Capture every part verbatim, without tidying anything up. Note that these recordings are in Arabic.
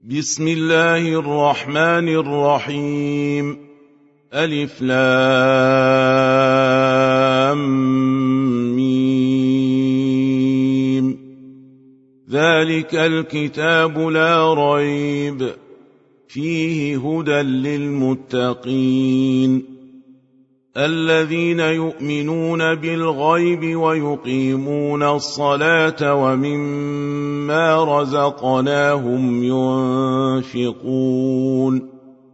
بسم الله الرحمن الرحيم. ألف لام ميم. ذلك الكتاب لا ريب فيه هدى للمتقين الذين يؤمنون بالغيب ويقيمون الصلاة ومما رزقناهم ينفقون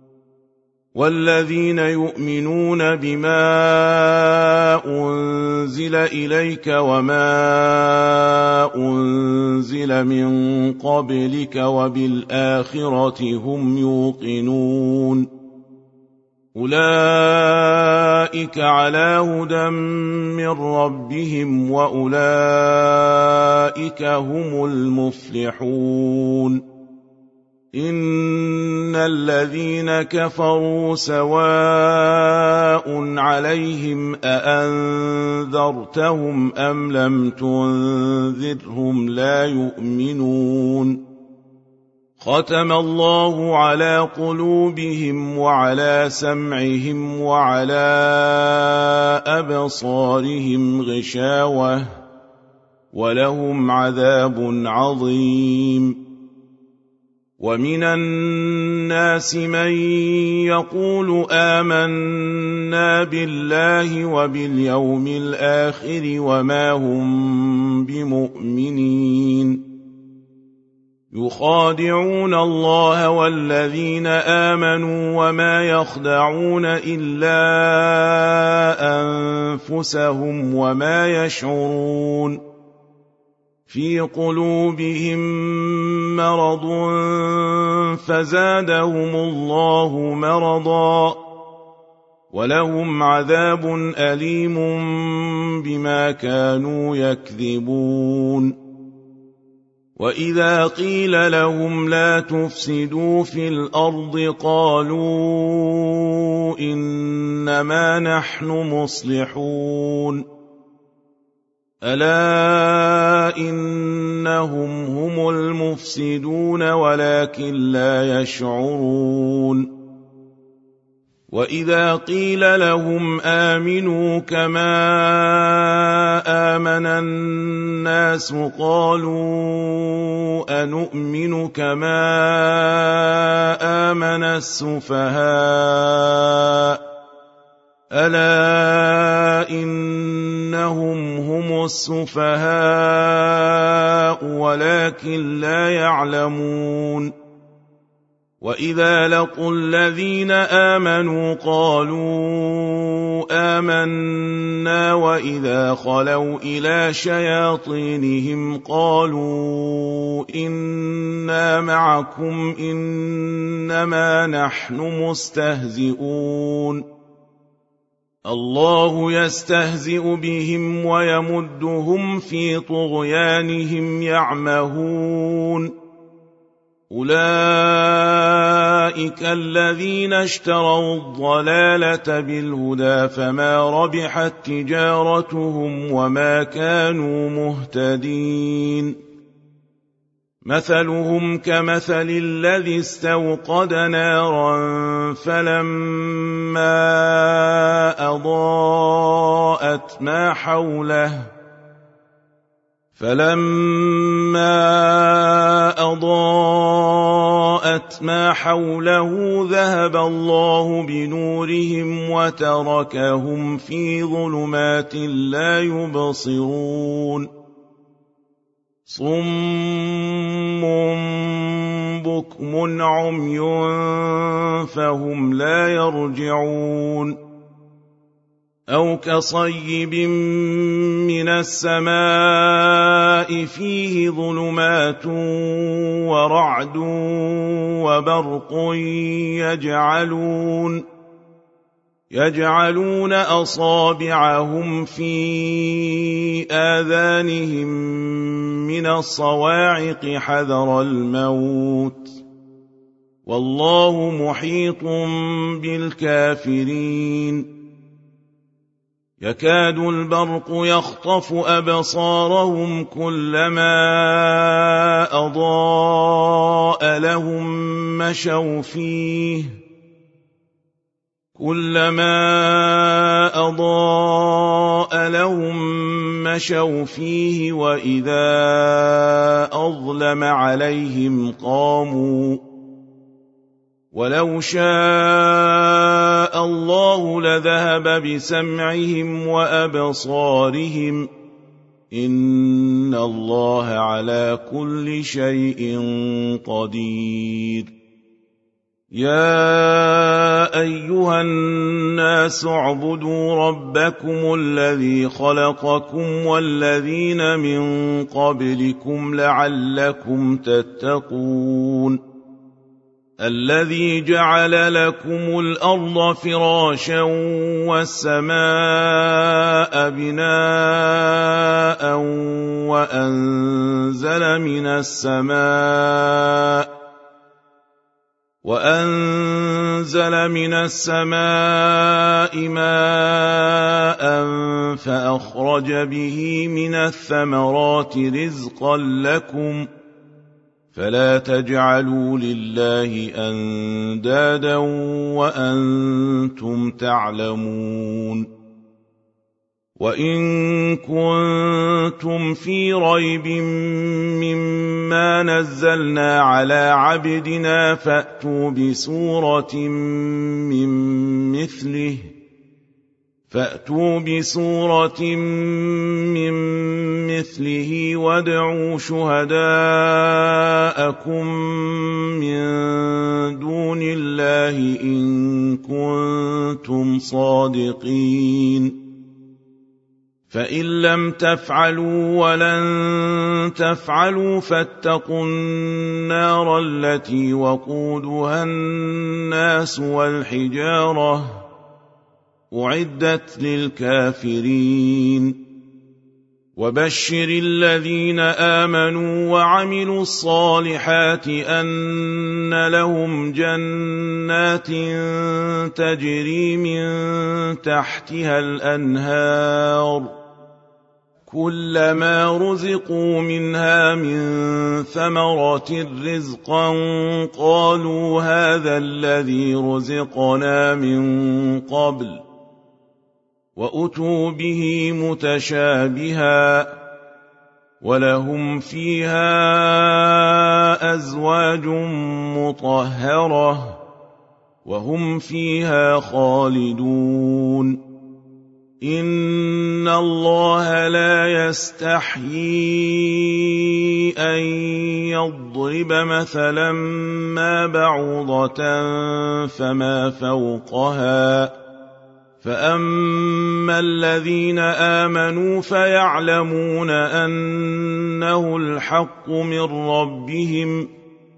والذين يؤمنون بما أنزل إليك وما أنزل من قبلك وبالآخرة هم يوقنون أولئك على هدى من ربهم وأولئك هم المفلحون. إن الذين كفروا سواء عليهم أأنذرتهم أم لم تنذرهم لا يؤمنون. ختم الله على قلوبهم وعلى سمعهم وعلى أبصارهم غشاوة ولهم عذاب عظيم. ومن الناس من يقول آمنا بالله وباليوم الآخر وما هم بمؤمنين يخادعون الله والذين آمنوا وما يخدعون إلا أنفسهم وما يشعرون. في قلوبهم مرض فزادهم الله مرضا ولهم عذاب أليم بما كانوا يكذبون. وإذا قيل لهم لا تفسدوا في الأرض قالوا إنما نحن مصلحون ألا إنهم هم المفسدون ولكن لا يشعرون. وإذا قيل لهم آمنوا كما آمن الناس قالوا أنؤمن كما آمن السفهاء ألا إنهم هم السفهاء ولكن لا يعلمون. وإذا لقوا الذين آمنوا قالوا آمنا وإذا خلوا إلى شياطينهم قالوا إنا معكم إنما نحن مستهزئون. الله يستهزئ بهم ويمدهم في طغيانهم يعمهون. أولئك الذين اشتروا الضلالة بالهدى فما ربحت تجارتهم وما كانوا مهتدين. مثلهم كمثل الذي استوقد نارا فلما أضاءت ما حوله فلما أضاءت ما حوله ذهب الله بنورهم وتركهم في ظلمات لا يبصرون. صم بكم عمي فهم لا يرجعون. أو كصيب من السماء فيه ظلمات ورعد وبرق يجعلون يجعلون أصابعهم في آذانهم من الصواعق حذر الموت والله محيط بالكافرين. يكاد البرق يخطف أبصارهم كلما أضاء لهم مشوا فيه كلما أضاء لهم مشوا فيه وإذا أظلم عليهم قاموا ولو شاء الله لذهب بسمعهم وأبصارهم إن الله على كل شيء قدير يا أيها الناس اعبدوا ربكم الذي خلقكم والذين من قبلكم لعلكم تتقون الذي جعل لكم الأرض فراشا والسماء بناء وأنزل من السماء وأنزل من السماء ماء فأخرج به من الثمرات رزقا لكم فلا تجعلوا لله أندادا وأنتم تعلمون وإن كنتم في ريب مما نزلنا على عبدنا فأتوا بسورة من مثله فأتوا بسورة من مثله وادعوا شهداءكم من دون الله إن كنتم صادقين فإن لم تفعلوا ولن تفعلوا فاتقوا النار التي وقودها الناس والحجارة أعدت للكافرين وبشر الذين آمنوا وعملوا الصالحات أن لهم جنات تجري من تحتها الأنهار كلما رزقوا منها من ثمرة رزقا قالوا هذا الذي رزقنا من قبل وأتوا به متشابها ولهم فيها أزواج مطهرة وهم فيها خالدون إن الله لا يستحيي أن يضرب مثلا ما بعوضة فما فوقها فأما الذين آمنوا فيعلمون أنه الحق من ربهم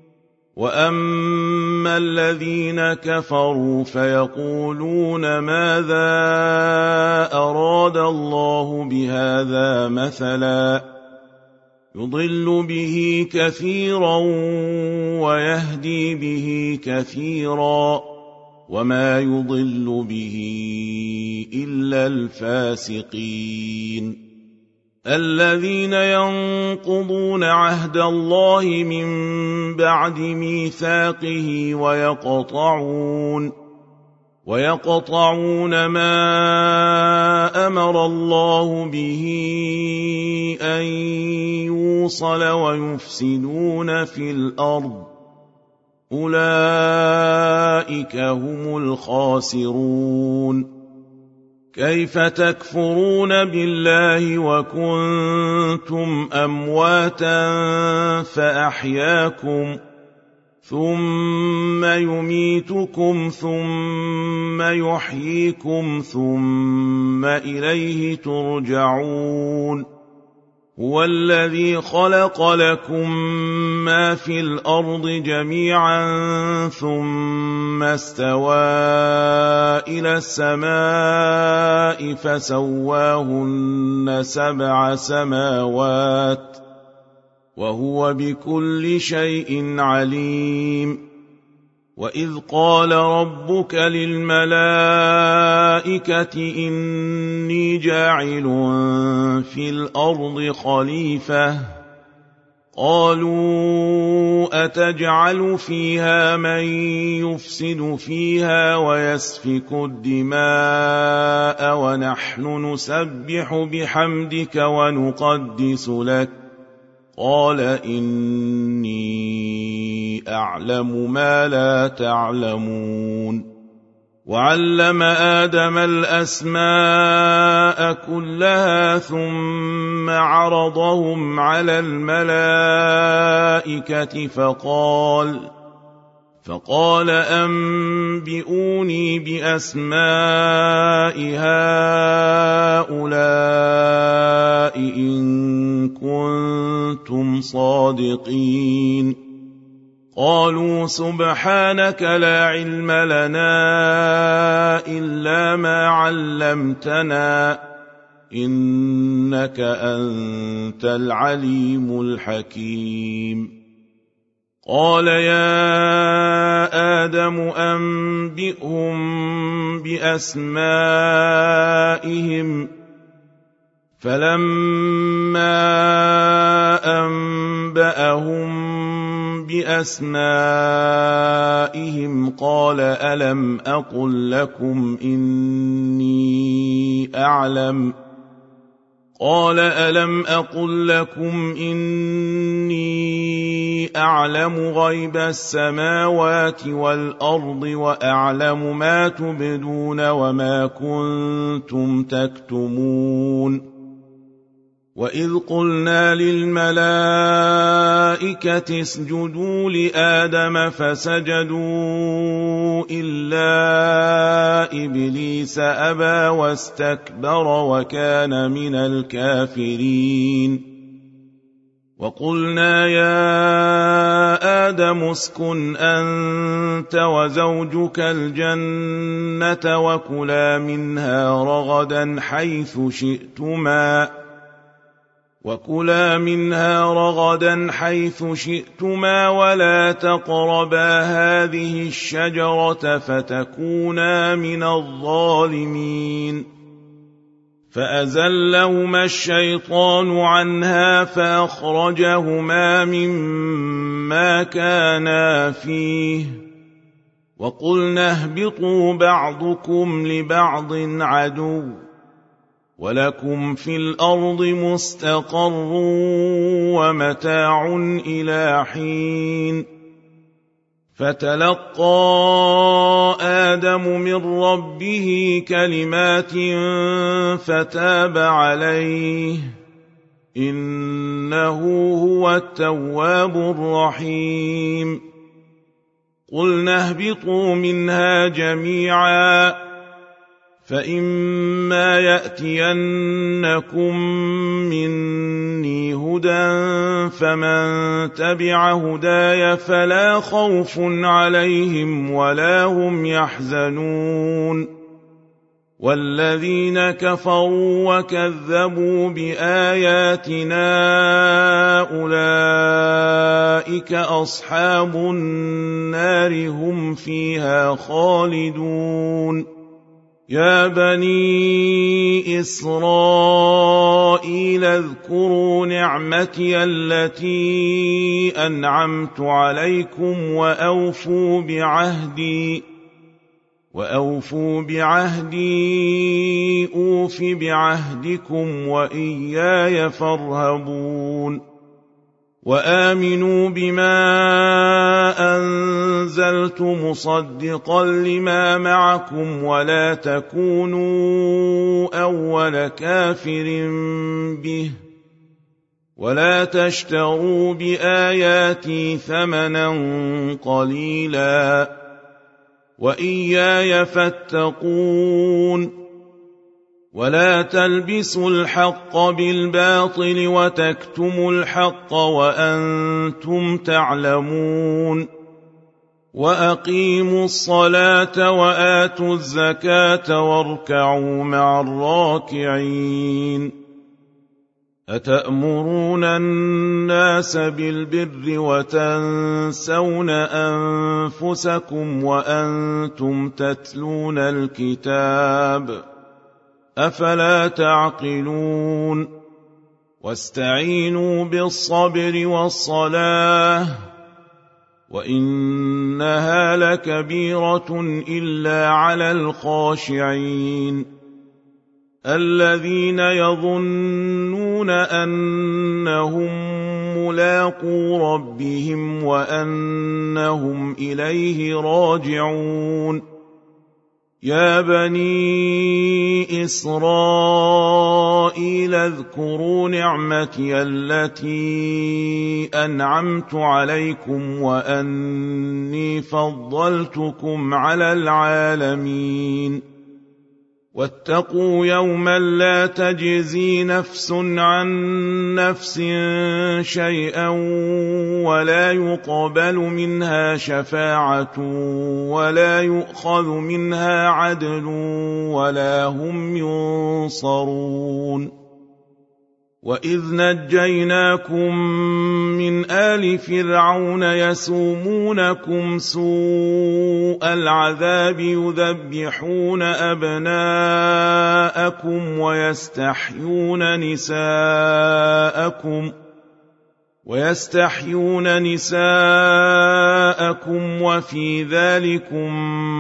وأما الذين كفروا فيقولون ماذا أراد الله بهذا مثلا يضل به كثيرا ويهدي به كثيرا وما يضل به إلا الفاسقين الذين ينقضون عهد الله من بعد ميثاقه ويقطعون ويقطعون ما أمر الله به أن يوصل ويفسدون في الأرض أولئك هم الخاسرون كيف تكفرون بالله وكنتم أمواتا فأحياكم ثم يميتكم ثم يحييكم ثم إليه ترجعون هو الذي خلق لكم ما في الأرض جميعا ثم استوى إلى السماء فسواهن سبع سماوات وهو بكل شيء عليم وإذ قال ربك للملائكة إني جاعل في الأرض خليفة قالوا أتجعل فيها من يفسد فيها ويسفك الدماء ونحن نسبح بحمدك ونقدس لك قال إني أعلم ما لا تعلمون وعلم آدم الأسماء كلها ثم عرضهم على الملائكة فقال فقال أنبئوني بأسماء هؤلاء إن كنتم صادقين قالوا سبحانك لا علم لنا إلا ما علمتنا إنك أنت العليم الحكيم قال يا آدم أنبئهم بأسمائهم فلما أنبأهم بأسمائهم قال ألم أقل لكم إني أعلم قال ألم أقل لكم إني أعلم غيب السماوات والأرض وأعلم ما تبدون وما كنتم تكتمون وإذ قلنا للملائكة اسجدوا لآدم فسجدوا إلا إبليس أبى واستكبر وكان من الكافرين وقلنا يا آدم اسكن أنت وزوجك الجنة وكلا منها رغدا حيث شئتما وكلا منها رغدا حيث شئتما ولا تقربا هذه الشجرة فتكونا من الظالمين فأزلهما الشيطان عنها فأخرجهما مما كانا فيه وقلنا اهبطوا بعضكم لبعض عدو ولكم في الأرض مستقر ومتاع إلى حين فتلقى آدم من ربه كلمات فتاب عليه إنه هو التواب الرحيم قلنا اهبطوا منها جميعا فإما يأتينكم مني هدى فمن تبع هداي فلا خوف عليهم ولا هم يحزنون والذين كفروا وكذبوا بآياتنا أولئك أصحاب النار هم فيها خالدون يا بني إسرائيل اذكروا نعمتي التي أنعمت عليكم وأوفوا بعهدي وأوفوا بعهدي أوف بعهدكم وإياي فارهبون وآمنوا بما أنزلت مصدقا لما معكم ولا تكونوا أول كافر به ولا تشتروا بآياتي ثمنا قليلا وإياي فاتقون ولا تلبسوا الحق بالباطل وتكتموا الحق وأنتم تعلمون وأقيموا الصلاة وآتوا الزكاة واركعوا مع الراكعين أتأمرون الناس بالبر وتنسون أنفسكم وأنتم تتلون الكتاب أفلا تعقلون واستعينوا بالصبر والصلاة وإنها لكبيرة إلا على الخاشعين الذين يظنون أنهم ملاقو ربهم وأنهم إليه راجعون يا بني إسرائيل اذكروا نعمتي التي أنعمت عليكم وأني فضلتكم على العالمين واتقوا يوما لا تجزي نفس عن نفس شيئا ولا يقبل منها شفاعة ولا يؤخذ منها عدل ولا هم ينصرون وإذ نجيناكم من آل فرعون يسومونكم سوء العذاب يذبحون أبناءكم ويستحيون نساءكم ويستحيون نساءكم وفي ذلكم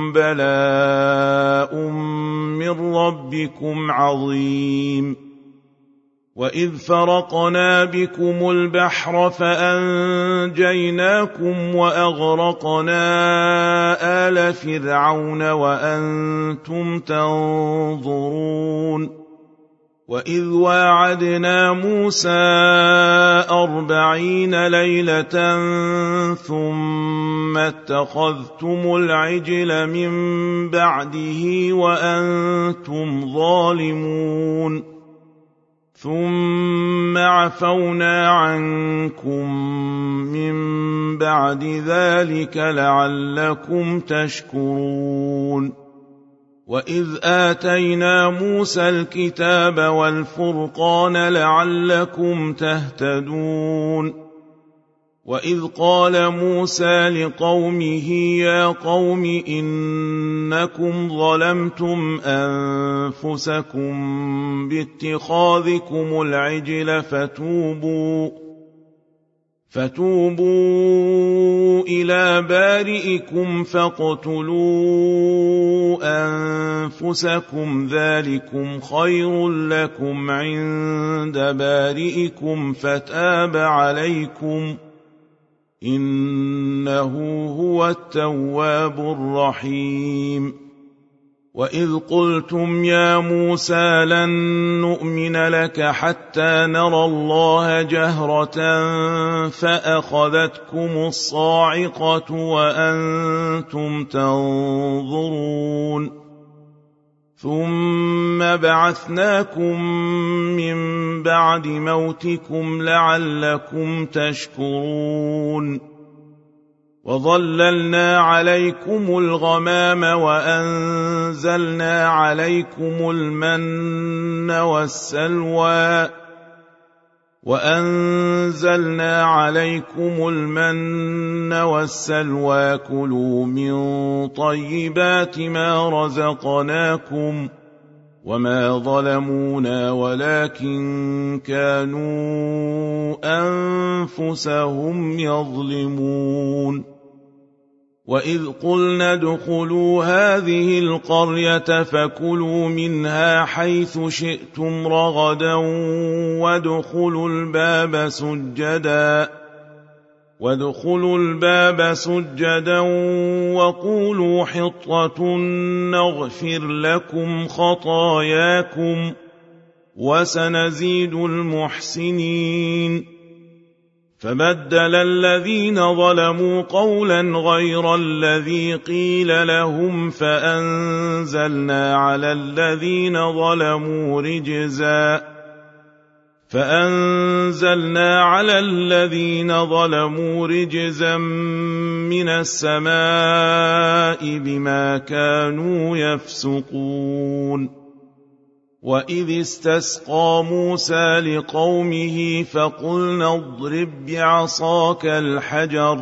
بلاء من ربكم عظيم وإذ فرقنا بكم البحر فأنجيناكم وأغرقنا آل فرعون وأنتم تنظرون وإذ واعدنا موسى أربعين ليلة ثم اتخذتم العجل من بعده وأنتم ظالمون ثم عفونا عنكم من بعد ذلك لعلكم تشكرون وإذ آتينا موسى الكتاب والفرقان لعلكم تهتدون وإذ قال موسى لقومه يا قوم إنكم ظلمتم أنفسكم باتخاذكم العجل فتوبوا فتوبوا إلى بارئكم فاقتلوا أنفسكم ذلكم خير لكم عند بارئكم فتاب عليكم إنه هو التواب الرحيم وإذ قلتم يا موسى لن نؤمن لك حتى نرى الله جهرة فأخذتكم الصاعقة وأنتم تنظرون ثم بعثناكم من بعد موتكم لعلكم تشكرون وظللنا عليكم الغمام وأنزلنا عليكم المن والسلوى وأنزلنا عليكم المن والسلوى كلوا من طيبات ما رزقناكم وما ظلمونا ولكن كانوا أنفسهم يظلمون وإذ قلنا ادخلوا هذه القرية فكلوا منها حيث شئتم رغدا وادخلوا الباب سجدا وادخلوا الباب سجدا وقولوا حطة نغفر لكم خطاياكم وسنزيد المحسنين فبدل الذين ظلموا قولا غير الذي قيل لهم فأنزلنا على الذين ظلموا رجزا فأنزلنا على الذين ظلموا رجزا من السماء بما كانوا يفسقون وإذ استسقى موسى لقومه فقلنا اضرب بعصاك الحجر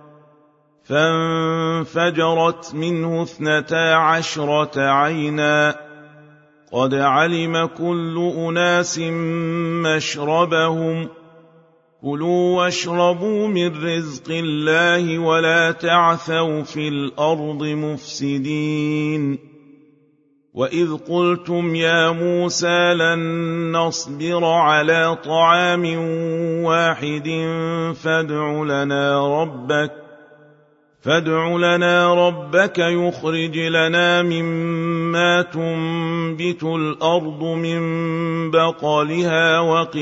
فانفجرت منه اثنتا عشرة عينا قد علم كل أناس مشربهم كلوا واشربوا من رزق الله ولا تعثوا في الأرض مفسدين وإذ قلتم يا موسى لن نصبر على طعام واحد فادع لنا ربك فادع لنا ربك يخرج لنا مما تنبت الأرض من بقلها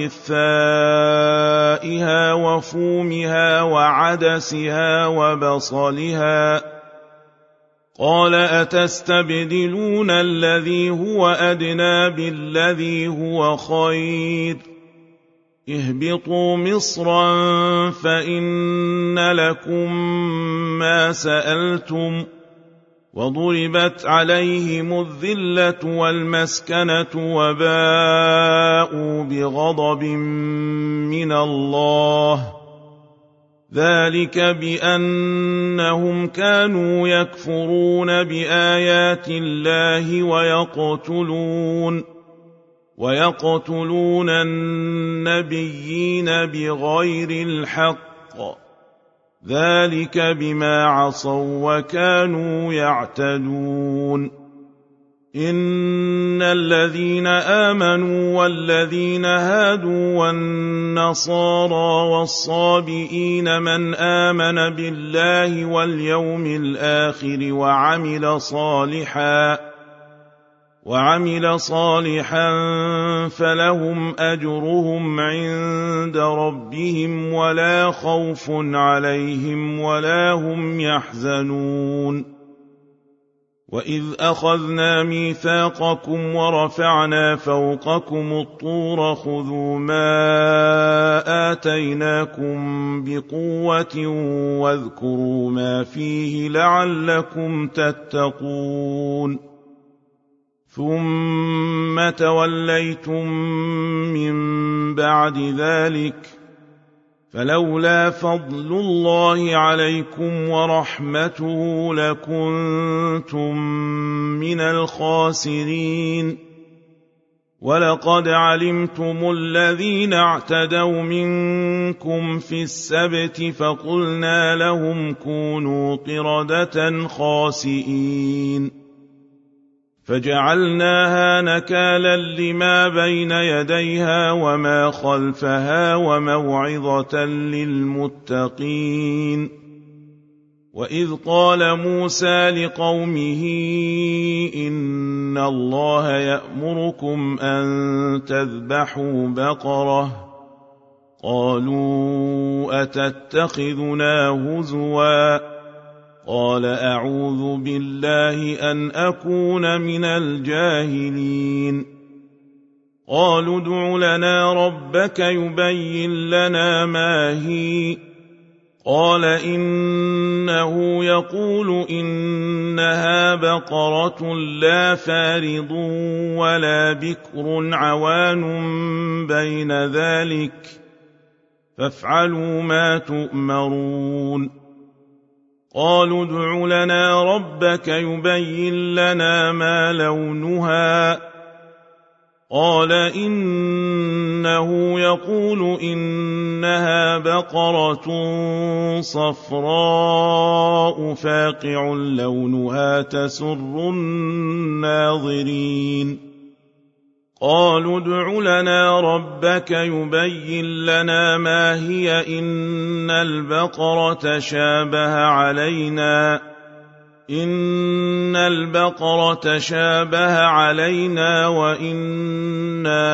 وقثائها وفومها وعدسها وبصلها قال أتستبدلون الذي هو أدنى بالذي هو خير اهبطوا مصرا فإن لكم ما سألتم وضربت عليهم الذلة والمسكنة وباءوا بغضب من الله ذلك بأنهم كانوا يكفرون بآيات الله ويقتلون ويقتلون النبيين بغير الحق ذلك بما عصوا وكانوا يعتدون إن الذين آمنوا والذين هادوا والنصارى والصابئين من آمن بالله واليوم الآخر وعمل صالحا وعمل صالحا فلهم أجرهم عند ربهم ولا خوف عليهم ولا هم يحزنون وإذ أخذنا ميثاقكم ورفعنا فوقكم الطور خذوا ما آتيناكم بقوة واذكروا ما فيه لعلكم تتقون ثم توليتم من بعد ذلك فلولا فضل الله عليكم ورحمته لكنتم من الخاسرين ولقد علمتم الذين اعتدوا منكم في السبت فقلنا لهم كونوا قردة خاسئين فجعلناها نكالا لما بين يديها وما خلفها وموعظة للمتقين وإذ قال موسى لقومه إن الله يأمركم أن تذبحوا بقرة قالوا أتتخذنا هزوا قال أعوذ بالله أن أكون من الجاهلين قالوا ادع لنا ربك يبين لنا ما هي قال إنه يقول إنها بقرة لا فارض ولا بكر عوان بين ذلك فافعلوا ما تؤمرون قالوا ادع لنا ربك يبين لنا ما لونها قال إنه يقول إنها بقرة صفراء فاقع لونها تسر الناظرين قالوا ادع لنا ربك يبين لنا ما هي إن البقرة شابه علينا إن البقرة شابه علينا وإنا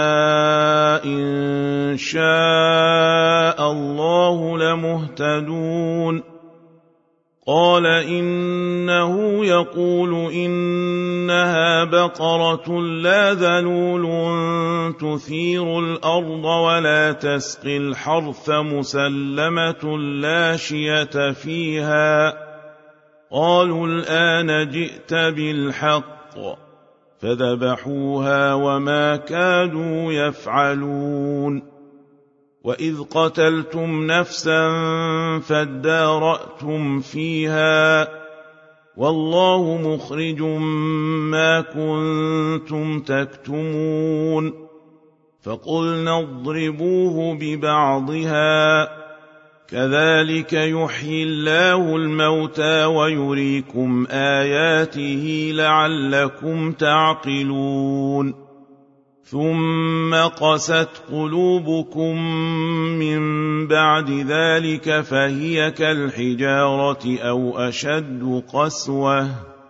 إن شاء الله لمهتدون قال إنه يقول إنها بقرة لا ذلول تثير الأرض ولا تسقي الحرث مسلمة لا شية فيها قالوا الآن جئت بالحق فذبحوها وما كادوا يفعلون. وإذ قتلتم نفسا فادارأتم فيها والله مخرج ما كنتم تكتمون. فقلنا اضربوه ببعضها كذلك يحيي الله الموتى ويريكم آياته لعلكم تعقلون. ثم قست قلوبكم من بعد ذلك فهي كالحجارة أو أشد قسوة.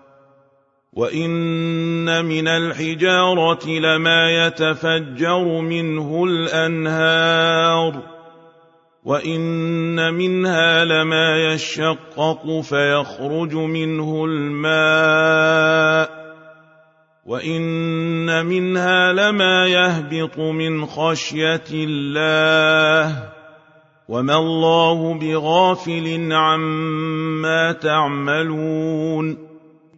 وإن من الحجارة لما يتفجر منه الأنهار وإن منها لما يشقق فيخرج منه الماء وإن منها لما يهبط من خشية الله وما الله بغافل عما تعملون.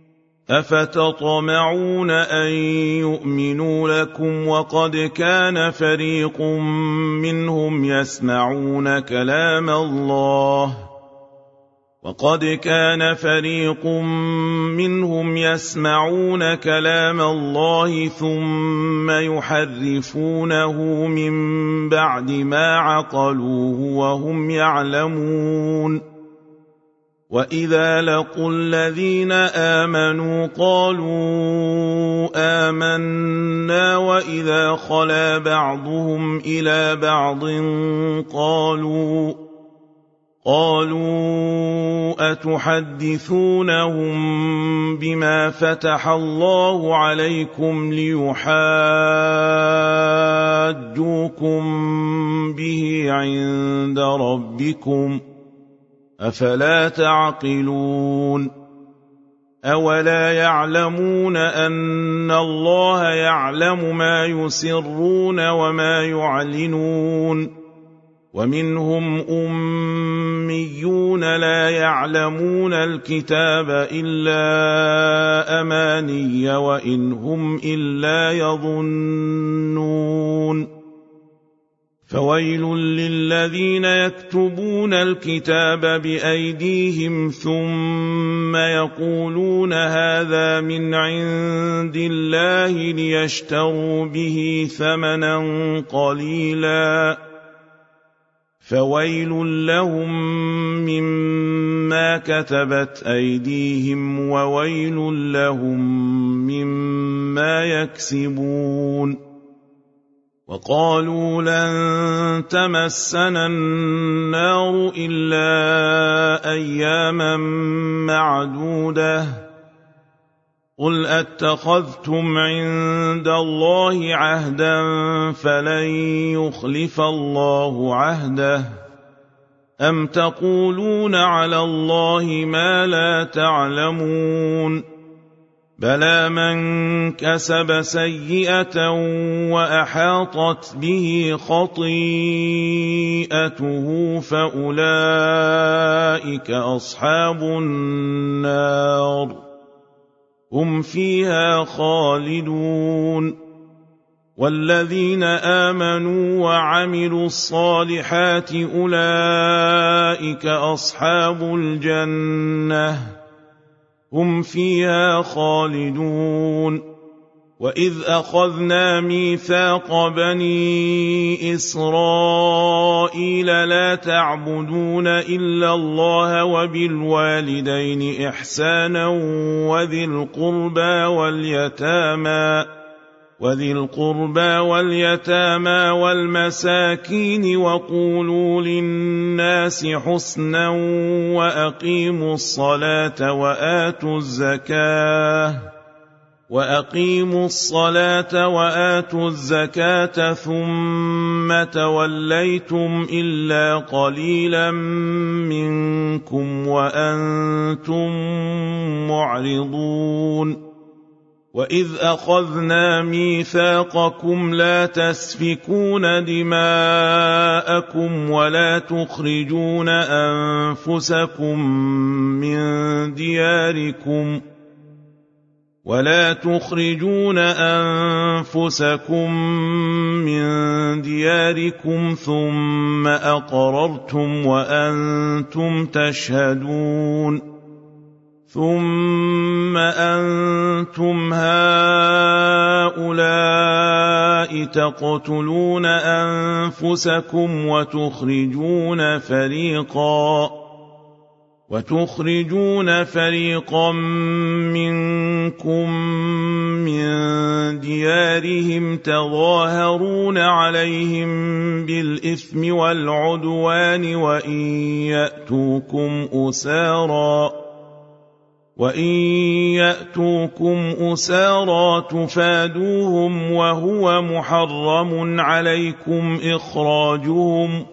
أفتطمعون أن يؤمنوا لكم وقد كان فريق منهم يسمعون كلام الله وقد كان فريق منهم يسمعون كلام الله ثم يحرفونه من بعد ما عقلوه وهم يعلمون. وإذا لقوا الذين آمنوا قالوا آمنا وإذا خلا بعضهم إلى بعض قالوا قالوا أتحدثونهم بما فتح الله عليكم ليحاجوكم به عند ربكم أفلا تعقلون. أولا يعلمون أن الله يعلم ما يسرون وما يعلنون. ومنهم أميون لا يعلمون الكتاب إلا أماني وإن هم إلا يظنون. فويل للذين يكتبون الكتاب بأيديهم ثم يقولون هذا من عند الله ليشتروا به ثمنا قليلا فويل لهم مما كتبت أيديهم وويل لهم مما يكسبون. وقالوا لن تمسنا النار إلا أياما معدودة قل أتخذتم عند الله عهدا فلن يخلف الله عهده أم تقولون على الله ما لا تعلمون. بلى من كسب سيئة وأحاطت به خطيئته فأولئك أصحاب النار هم فيها خالدون. والذين آمنوا وعملوا الصالحات أولئك أصحاب الجنة هم فيها خالدون. وإذ أخذنا ميثاق بني إسرائيل لا تعبدون إلا الله وبالوالدين إحسانا وذي القربى واليتامى وذي القربى واليتامى والمساكين وقولوا للناس حسنا وأقيموا الصلاة وآتوا الزكاة وأقيموا الصلاة وآتوا الزكاة ثم توليتم إلا قليلا منكم وأنتم معرضون. وإذ أخذنا ميثاقكم لا تسفكون دماءكم ولا تخرجون أنفسكم من دياركم ولا تخرجون أنفسكم من دياركم ثم أقررتم وأنتم تشهدون ثم أنتم هؤلاء تقتلون أنفسكم وتخرجون فريقا وتخرجون فريقا منكم من ديارهم تظاهرون عليهم بالإثم والعدوان وإن يأتوكم أسارى وإن يأتوكم أسارى تفادوهم وهو محرم عليكم إخراجهم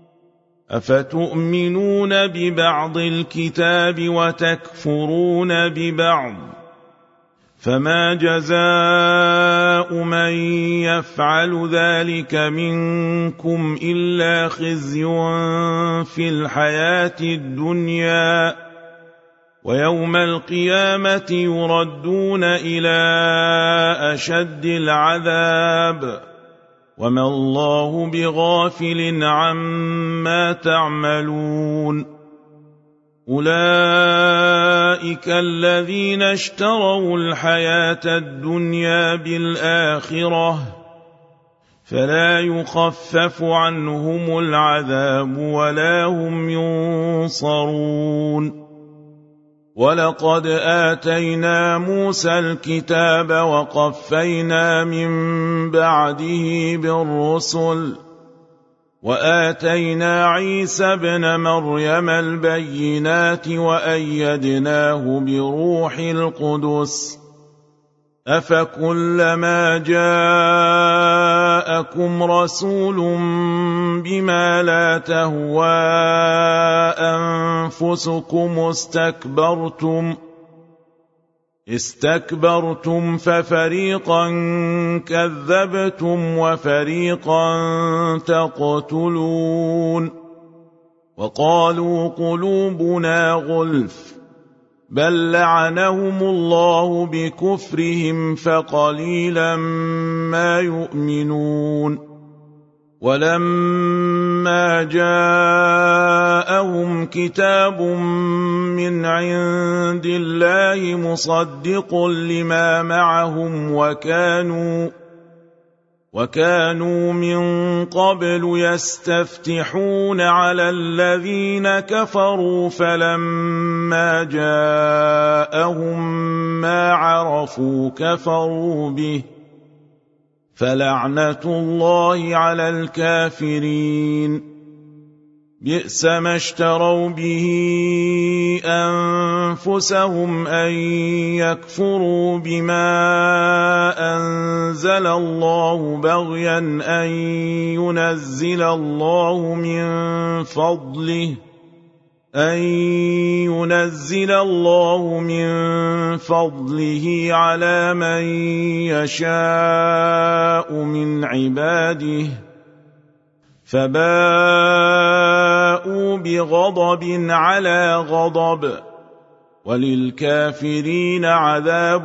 أفتؤمنون ببعض الكتاب وتكفرون ببعض فما جزاء من يفعل ذلك منكم إلا خزي في الحياة الدنيا ويوم القيامة يردون إلى أشد العذاب وما الله بغافل عما تعملون أولئك الذين اشتروا الحياة الدنيا بالآخرة فلا يخفف عنهم العذاب ولا هم ينصرون ولقد آتينا موسى الكتاب وقفينا من بعده بالرسل وآتينا عيسى ابن مريم البينات وأيدناه بروح القدس أفكلما جاءكم رسول بما لا تهوى أنفسكم استكبرتم استكبرتم ففريقا كذبتم وفريقا تقتلون وقالوا قلوبنا غلف بل لعنهم الله بكفرهم فقليلا ما يؤمنون ولما جاءهم كتاب من عند الله مصدق لما معهم وكانوا وكانوا من قبل يستفتحون على الذين كفروا فلما جاءهم ما عرفوا كفروا به فلعنة الله على الكافرين بئس ما اشتروا به أنفسهم أن يكفروا بما أنزل الله بغيا أن ينزل الله من فضله أن ينزل الله من فضله على من يشاء من عباده فباءوا بغضب على غضب وللكافرين عذاب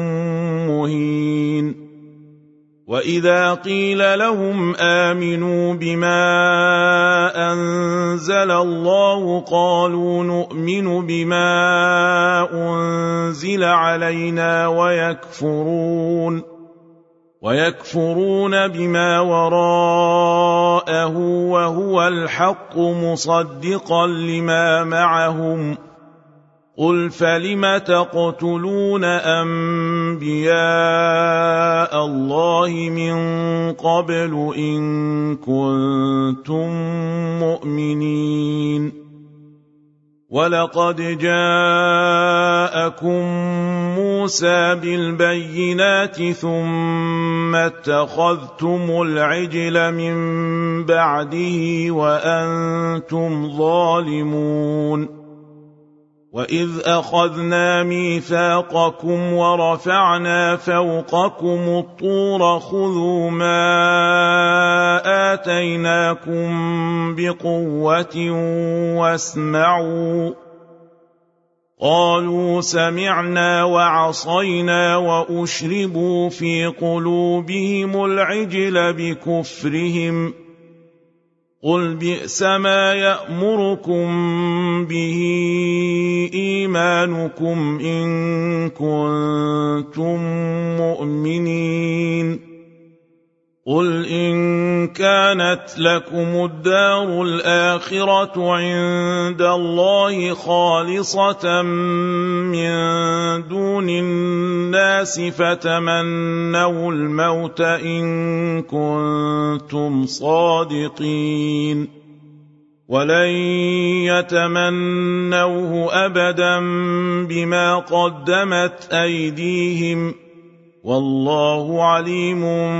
مهين وإذا قيل لهم آمنوا بما أنزل الله قالوا نؤمن بما أنزل علينا ويكفرون ويكفرون بما وراءه وهو الحق مصدقا لما معهم قل فلم تقتلون أنبياء الله من قبل إن كنتم مؤمنين ولقد جاءكم موسى بالبينات ثم اتخذتم العجل من بعده وأنتم ظالمون وإذ أخذنا ميثاقكم ورفعنا فوقكم الطور خذوا ما آتيناكم بقوة واسمعوا قالوا سمعنا وعصينا وأشربوا في قلوبهم العجل بكفرهم قل بئس ما يأمركم به إيمانكم إن كنتم مؤمنين قل إن كانت لكم الدار الآخرة عند الله خالصة من دون الناس فتمنوا الموت إن كنتم صادقين ولن يتمنوه أبدا بما قدمت أيديهم والله عليم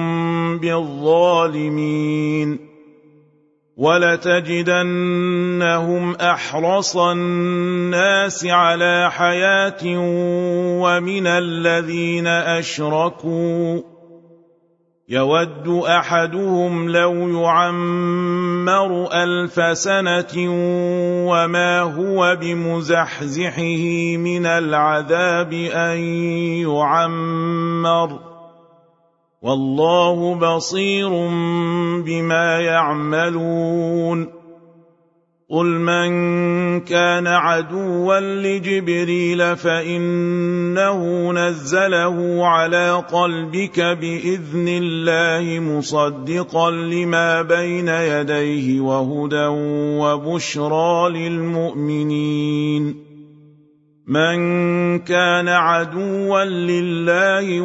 بالظالمين ولتجدنهم أحرص الناس على حياة ومن الذين أشركوا يود أحدهم لو يعمر ألف سنة وما هو بمزحزحه من العذاب أن يعمر والله بصير بما يعملون قل من كان عدوا لجبريل فإنه نزله على قلبك بإذن الله مصدقا لما بين يديه وهدى وبشرى للمؤمنين من كان عدوا لله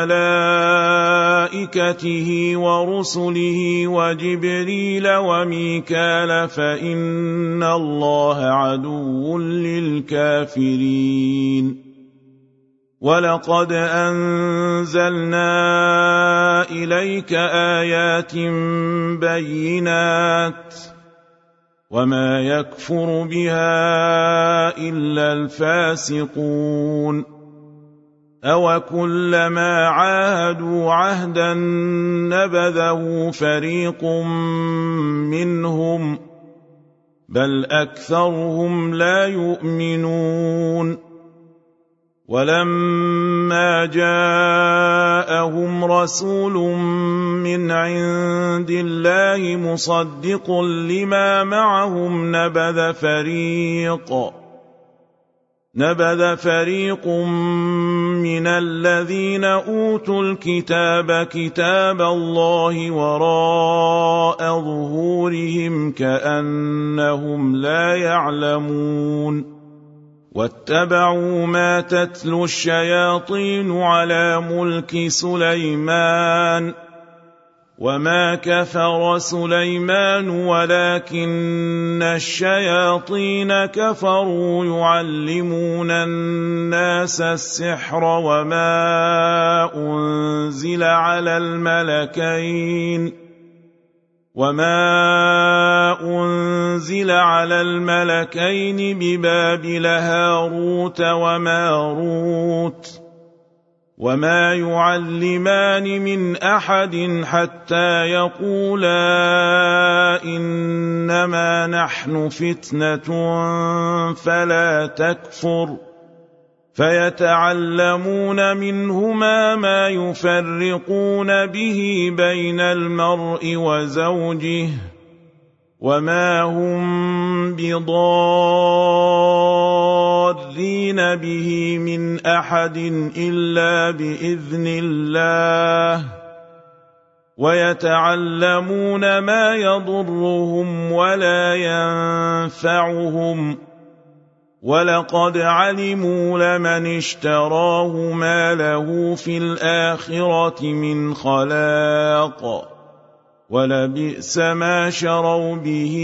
وملائكته ورسله وجبريل وميكال فإن الله عدو للكافرين ولقد أنزلنا إليك آيات بينات وما يكفر بها إلا الفاسقون أو كلما عاهدوا عهدا نبذه فريق منهم بل أكثرهم لا يؤمنون ولما جاءهم رسول من عند الله مصدق لما معهم نبذ فريق نبذ فريق من الذين أوتوا الكتاب كتاب الله وراء ظهورهم كأنهم لا يعلمون واتبعوا ما تتلو الشياطين على ملك سليمان وما كفر سليمان ولكن الشياطين كفروا يعلمون الناس السحر وما أنزل على الملكين وما أنزل على الملكين ببابل هاروت وماروت وما يعلمان من أحد حتى يقولا إنما نحن فتنة فلا تكفر فيتعلمون منهما ما يفرقون به بين المرء وزوجه وما هم بضارين به من أحد إلا بإذن الله ويتعلمون ما يضرهم ولا ينفعهم ولقد علموا لمن اشتراه ما له في الآخرة من خلاق ولبئس ما شروا به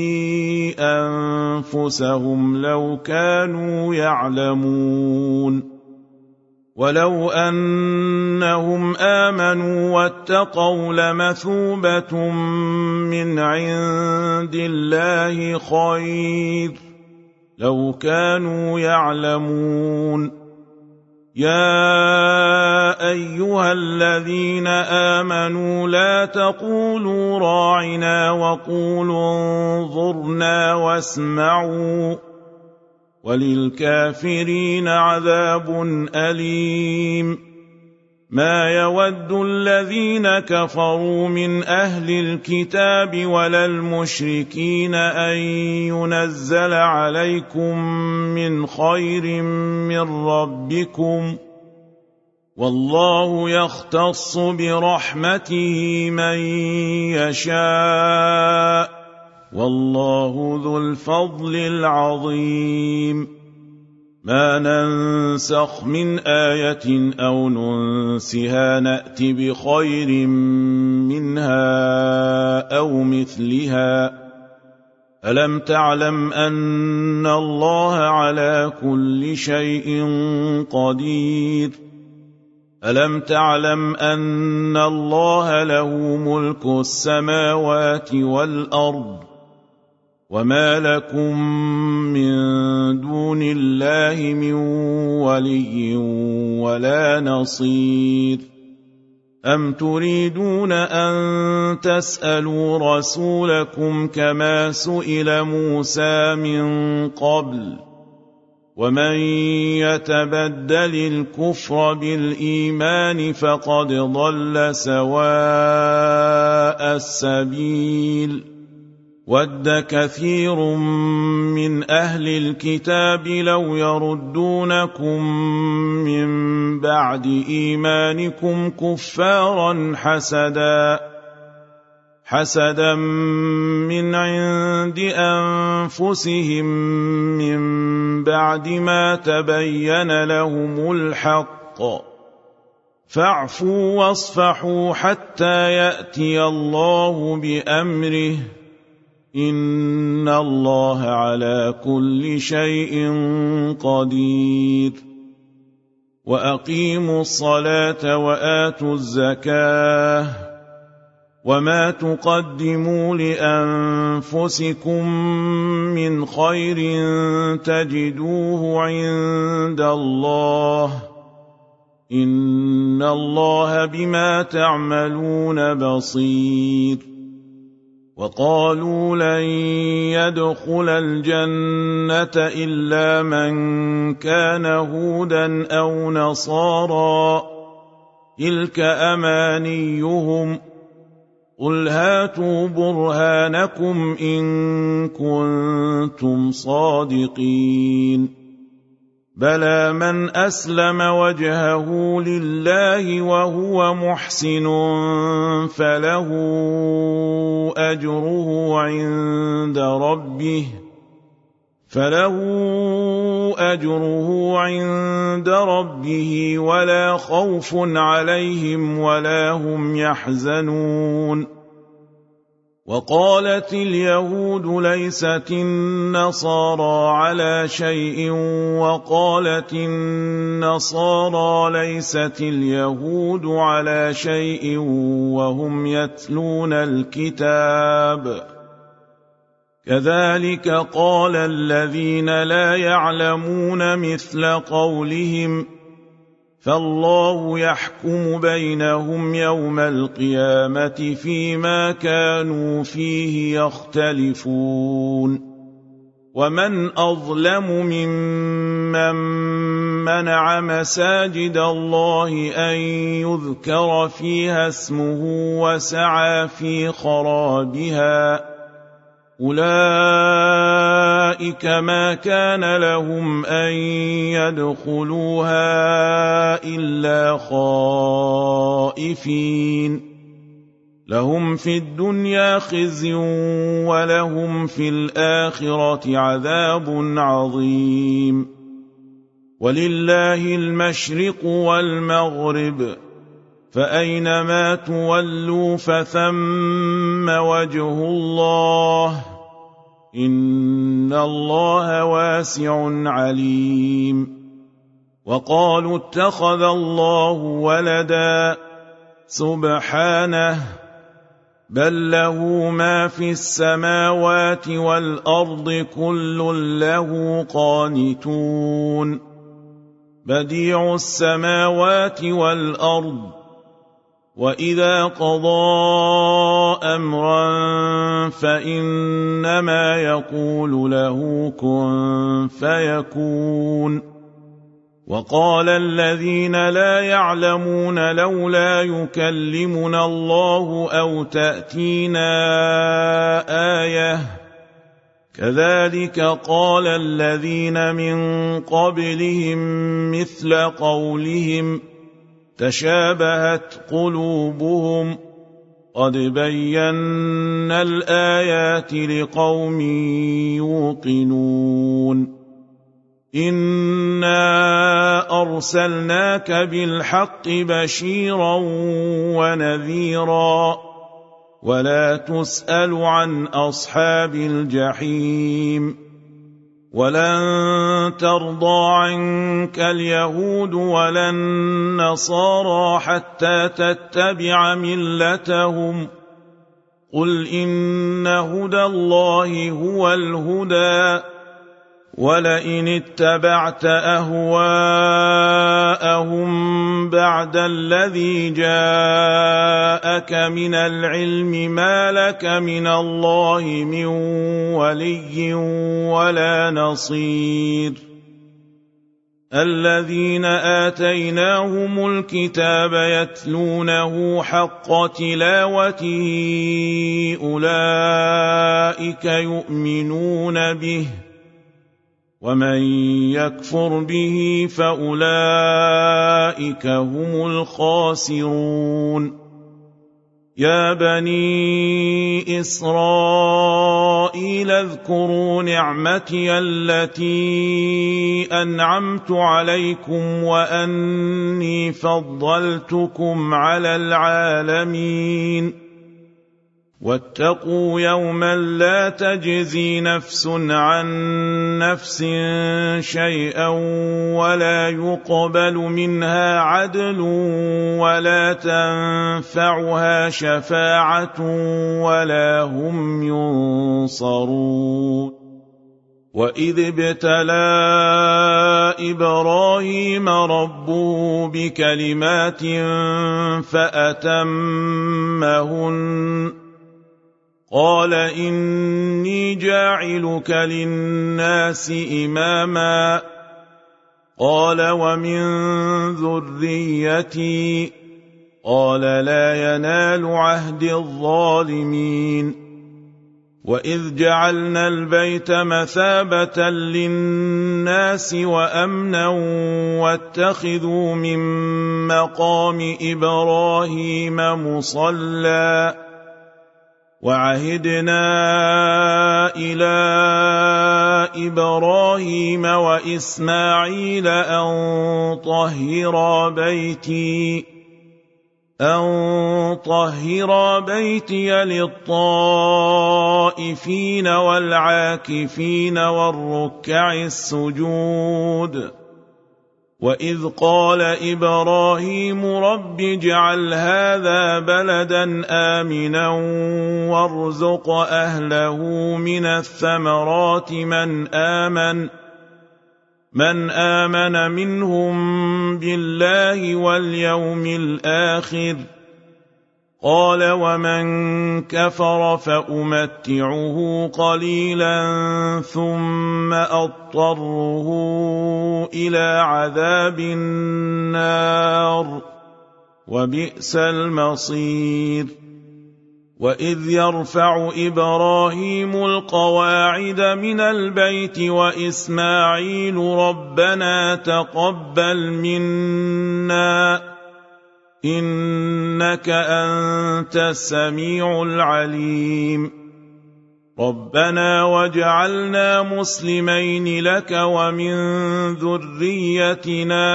أنفسهم لو كانوا يعلمون ولو أنهم آمنوا واتقوا لمثوبة من عند الله خير لو كانوا يعلمون يا أيها الذين آمنوا لا تقولوا راعنا وقولوا انظرنا واسمعوا وللكافرين عذاب أليم. ما يود الذين كفروا من أهل الكتاب ولا المشركين أن ينزل عليكم من خير من ربكم، والله يختص برحمته من يشاء، والله ذو الفضل العظيم. ما ننسخ من آية أو ننسها نأت بخير منها أو مثلها. ألم تعلم أن الله على كل شيء قدير؟ ألم تعلم أن الله له ملك السماوات والأرض، وما لكم من دون الله من ولي ولا نصير؟ أم تريدون أن تسألوا رسولكم كما سئل موسى من قبل؟ ومن يتبدل الكفر بالإيمان فقد ضل سواء السبيل. ود كثير من أهل الكتاب لو يردونكم من بعد إيمانكم كفارا حسدا حسدا من عند أنفسهم من بعد ما تبين لهم الحق، فاعفوا واصفحوا حتى يأتي الله بأمره، إن الله على كل شيء قدير. وأقيموا الصلاة وآتوا الزكاة، وما تقدموا لأنفسكم من خير تجدوه عند الله، إن الله بما تعملون بصير. وقالوا لن يدخل الجنة إلا من كان هودا أو نصارى، تلك أمانيهم، قل هاتوا برهانكم إن كنتم صادقين. بلى من أسلم وجهه لله وهو محسن فله أجره عند ربه فله أجره عند ربه ولا خوف عليهم ولا هم يحزنون. وقالت اليهود ليست النصارى على شيء، وقالت النصارى ليست اليهود على شيء وهم يتلون الكتاب، كذلك قال الذين لا يعلمون مثل قولهم، فالله يحكم بينهم يوم القيامة فيما كانوا فيه يختلفون. ومن أظلم ممن منع مساجد الله أن يذكر فيها اسمه وسعى في خرابها، أولئك ما كان لهم أن يدخلوها إلا خائفين، لهم في الدنيا خزي ولهم في الآخرة عذاب عظيم. ولله المشرق والمغرب، فأينما تولوا فثم وجه الله، إن الله واسع عليم. وقالوا اتخذ الله ولدا، سبحانه، بل له ما في السماوات والأرض كل له قانتون. بديع السماوات والأرض، وإذا قضى أمرا فإنما يقول له كن فيكون. وقال الذين لا يعلمون لولا يكلمنا الله أو تأتينا آية كذلك قال الذين من قبلهم مثل قولهم تشابهت قلوبهم قد بينا الآيات لقوم يوقنون. إنا أرسلناك بالحق بشيرا ونذيرا ولا تسأل عن أصحاب الجحيم. ولن ترضى عنك اليهود ولا النصارى حتى تتبع ملتهم قل إن هدى الله هو الهدى ولئن اتبعت أهواءهم بعد الذي جاءك من العلم ما لك من الله من ولي ولا نصير. الذين آتيناهم الكتاب يتلونه حق تلاوته أولئك يؤمنون به ومن يكفر به فأولئك هم الخاسرون. يا بني إسرائيل اذكروا نعمتي التي أنعمت عليكم وأني فضلتكم على العالمين. واتقوا يوما لا تجزي نفس عن نفس شيئا ولا يقبل منها عدل ولا تنفعها شفاعة ولا هم ينصرون. وإذ ابتلى إبراهيم ربه بكلمات فأتمهن قال إني جاعلك للناس إماما قال ومن ذريتي قال لا ينال عهد الظالمين. وإذ جعلنا البيت مثابة للناس وأمنا واتخذوا من مقام إبراهيم مصلى وعهدنا إلى إبراهيم وإسماعيل أن طهرا بيتي أن طهرا بيتي للطائفين والعاكفين والركع السجود. وإذ قال إبراهيم رب اجعل هذا بلدا آمنا وارزق أهله من الثمرات من آمن من آمن منهم بالله واليوم الآخر قال ومن كفر فأمتعه قليلا ثم أضطره إلى عذاب النار وبئس المصير. وإذ يرفع إبراهيم القواعد من البيت وإسماعيل ربنا تقبل منا إنك أنت السميع العليم. ربنا واجعلنا مسلمين لك ومن ذريتنا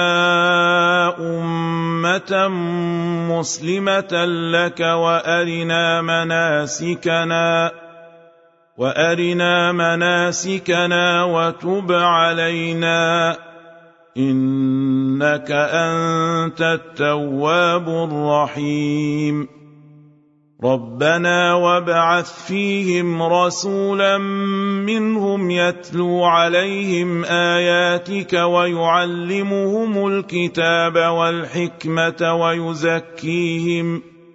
أمة مسلمة لك وأرنا مناسكنا وأرنا مناسكنا وتب علينا إنك أنت التواب الرحيم. ربنا وابعث فيهم رسولا منهم يتلو عليهم آياتك ويعلمهم الكتاب والحكمة ويزكيهم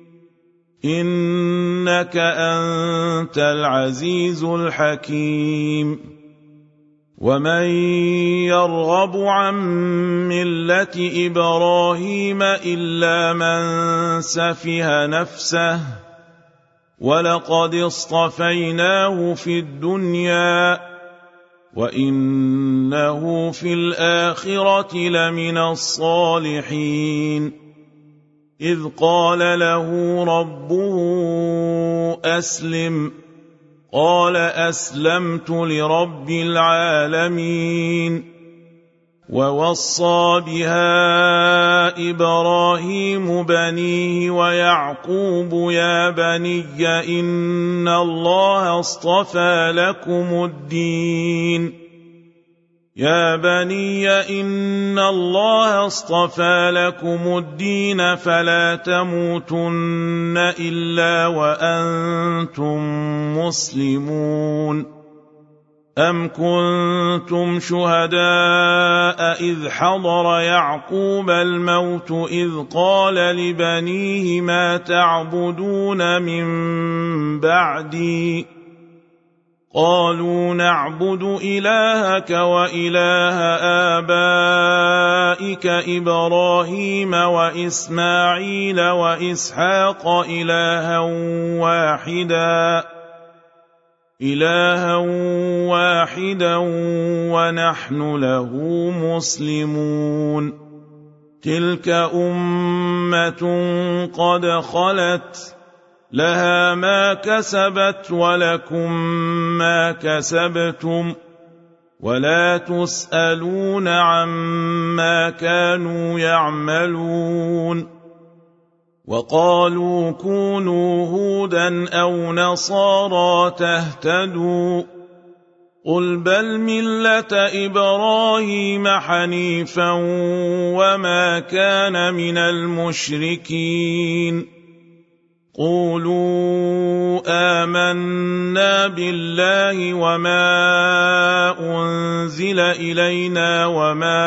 إنك أنت العزيز الحكيم ومن يرغب عن ملة إبراهيم إلا من سفه نفسه ولقد اصطفيناه في الدنيا وإنه في الآخرة لمن الصالحين إذ قال له ربه أسلم قال أسلمت لرب العالمين ووصى بها إبراهيم بنيه ويعقوب يا بني إن الله اصطفى لكم الدين يا بني إن الله اصطفى لكم الدين فلا تموتن إلا وأنتم مسلمون أم كنتم شهداء إذ حضر يعقوب الموت إذ قال لبنيه ما تعبدون من بعدي قالوا نعبد إلهك وإله آبائك إبراهيم وإسماعيل وإسحاق إلها واحدا إلها واحدا ونحن له مسلمون تلك أمة قد خلت لها ما كسبت ولكم ما كسبتم ولا تسألون عما كانوا يعملون وقالوا كونوا هودا أو نصارى تهتدوا قل بل ملة إبراهيم حنيفا وما كان من المشركين قولوا آمنا بالله وما أنزل إلينا وما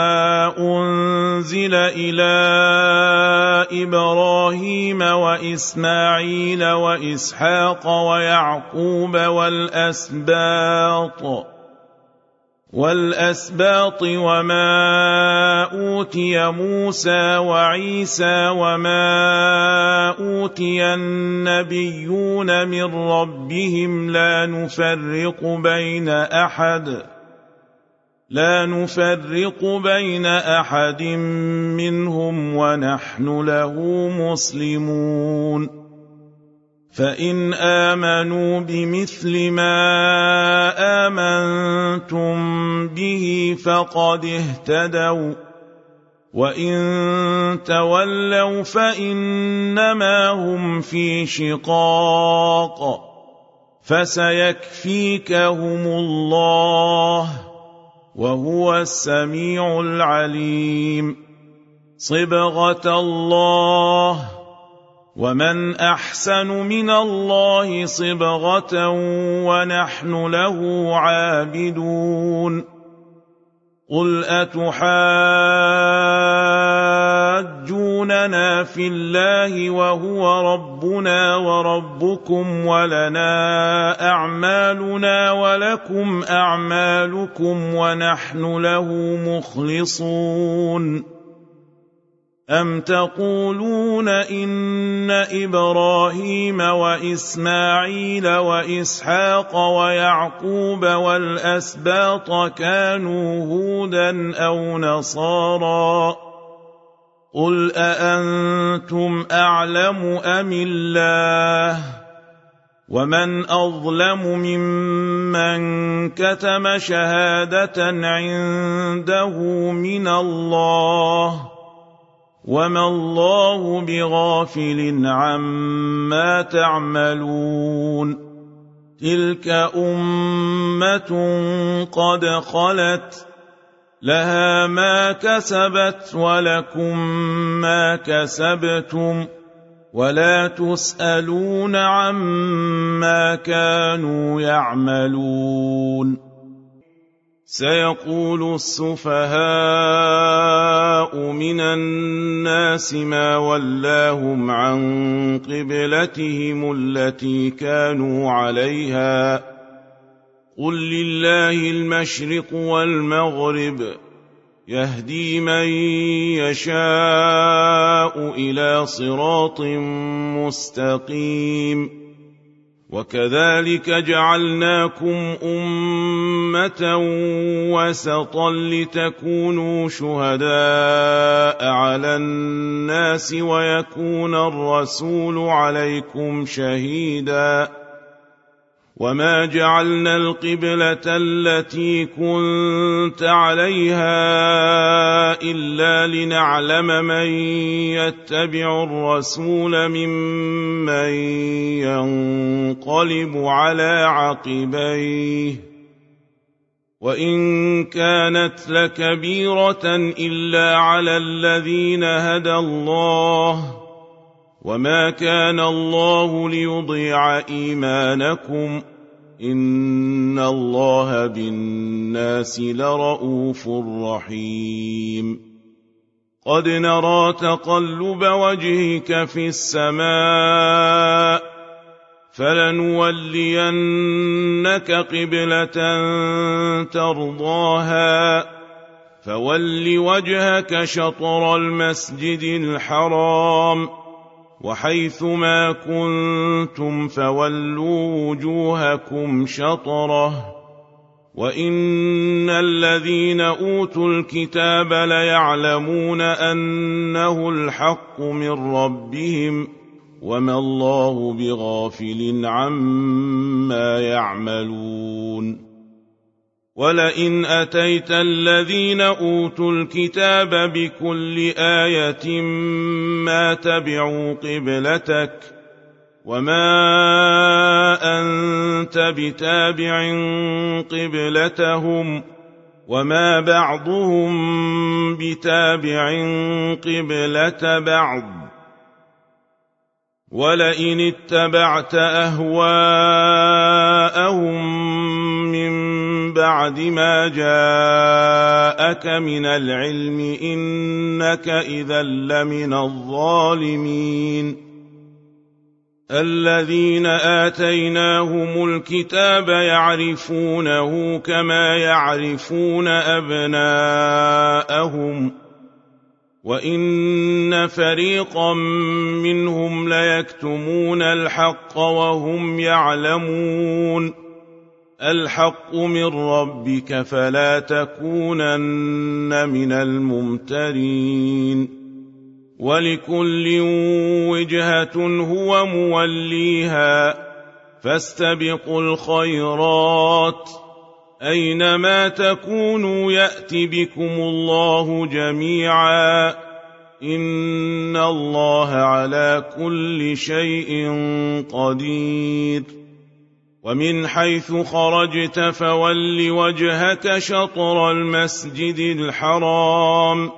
أنزل إلى إبراهيم وإسماعيل وإسحاق ويعقوب والأسباط والأسباط وما أوتي موسى وعيسى وما أوتي النبيون من ربهم لا نفرق بين أحد لا نفرق بين أحد منهم ونحن له مسلمون فإن آمنوا بمثل ما آمنتم به فقد اهتدوا وإن تولوا فإنما هم في شقاق فسيكفيكهم الله وهو السميع العليم صبغة الله ومن أحسن من الله صبغة ونحن له عابدون قل أتحاجوننا في الله وهو ربنا وربكم ولنا أعمالنا ولكم أعمالكم ونحن له مخلصون أم تقولون إن إبراهيم وإسماعيل وإسحاق ويعقوب والأسباط كانوا هودا أو نصارى قل أأنتم أعلم أم الله ومن أظلم ممن كتم شهادة عنده من الله وما الله بغافل عما تعملون تلك أمة قد خلت لها ما كسبت ولكم ما كسبتم ولا تسألون عما كانوا يعملون سيقول السفهاء من الناس الناس ما ولاهم عن قبلتهم التي كانوا عليها قل لله المشرق والمغرب يهدي من يشاء إلى صراط مستقيم وكذلك جعلناكم أمة وسطا لتكونوا شهداء على الناس ويكون الرسول عليكم شهيدا وما جعلنا القبلة التي كنت عليها إلا لنعلم من يتبع الرسول ممن ينقلب على عقبيه وإن كانت لكبيرة إلا على الذين هدى الله وما كان الله ليضيع إيمانكم إن الله بالناس لرءوف رحيم قد نرى تقلب وجهك في السماء فلنولينك قبلة ترضاها فول وجهك شطر المسجد الحرام وحيث ما كنتم فولوا وجوهكم شطره وإن الذين أوتوا الكتاب ليعلمون أنه الحق من ربهم وما الله بغافل عما يعملون ولئن أتيت الذين أوتوا الكتاب بكل آية ما تبعوا قبلتك وما أنت بتابع قبلتهم وما بعضهم بتابع قبلة بعض ولئن اتبعت أهواءهم من بعد ما جاءك من العلم إنك إذا لمن الظالمين الذين آتيناهم الكتاب يعرفونه كما يعرفون أبناءهم وإن فريقا منهم ليكتمون الحق وهم يعلمون الحق من ربك فلا تكونن من الممترين ولكل وجهة هو موليها فاستبقوا الخيرات أينما تكونوا يأت بكم الله جميعا إن الله على كل شيء قدير ومن حيث خرجت فول وجهك شطر المسجد الحرام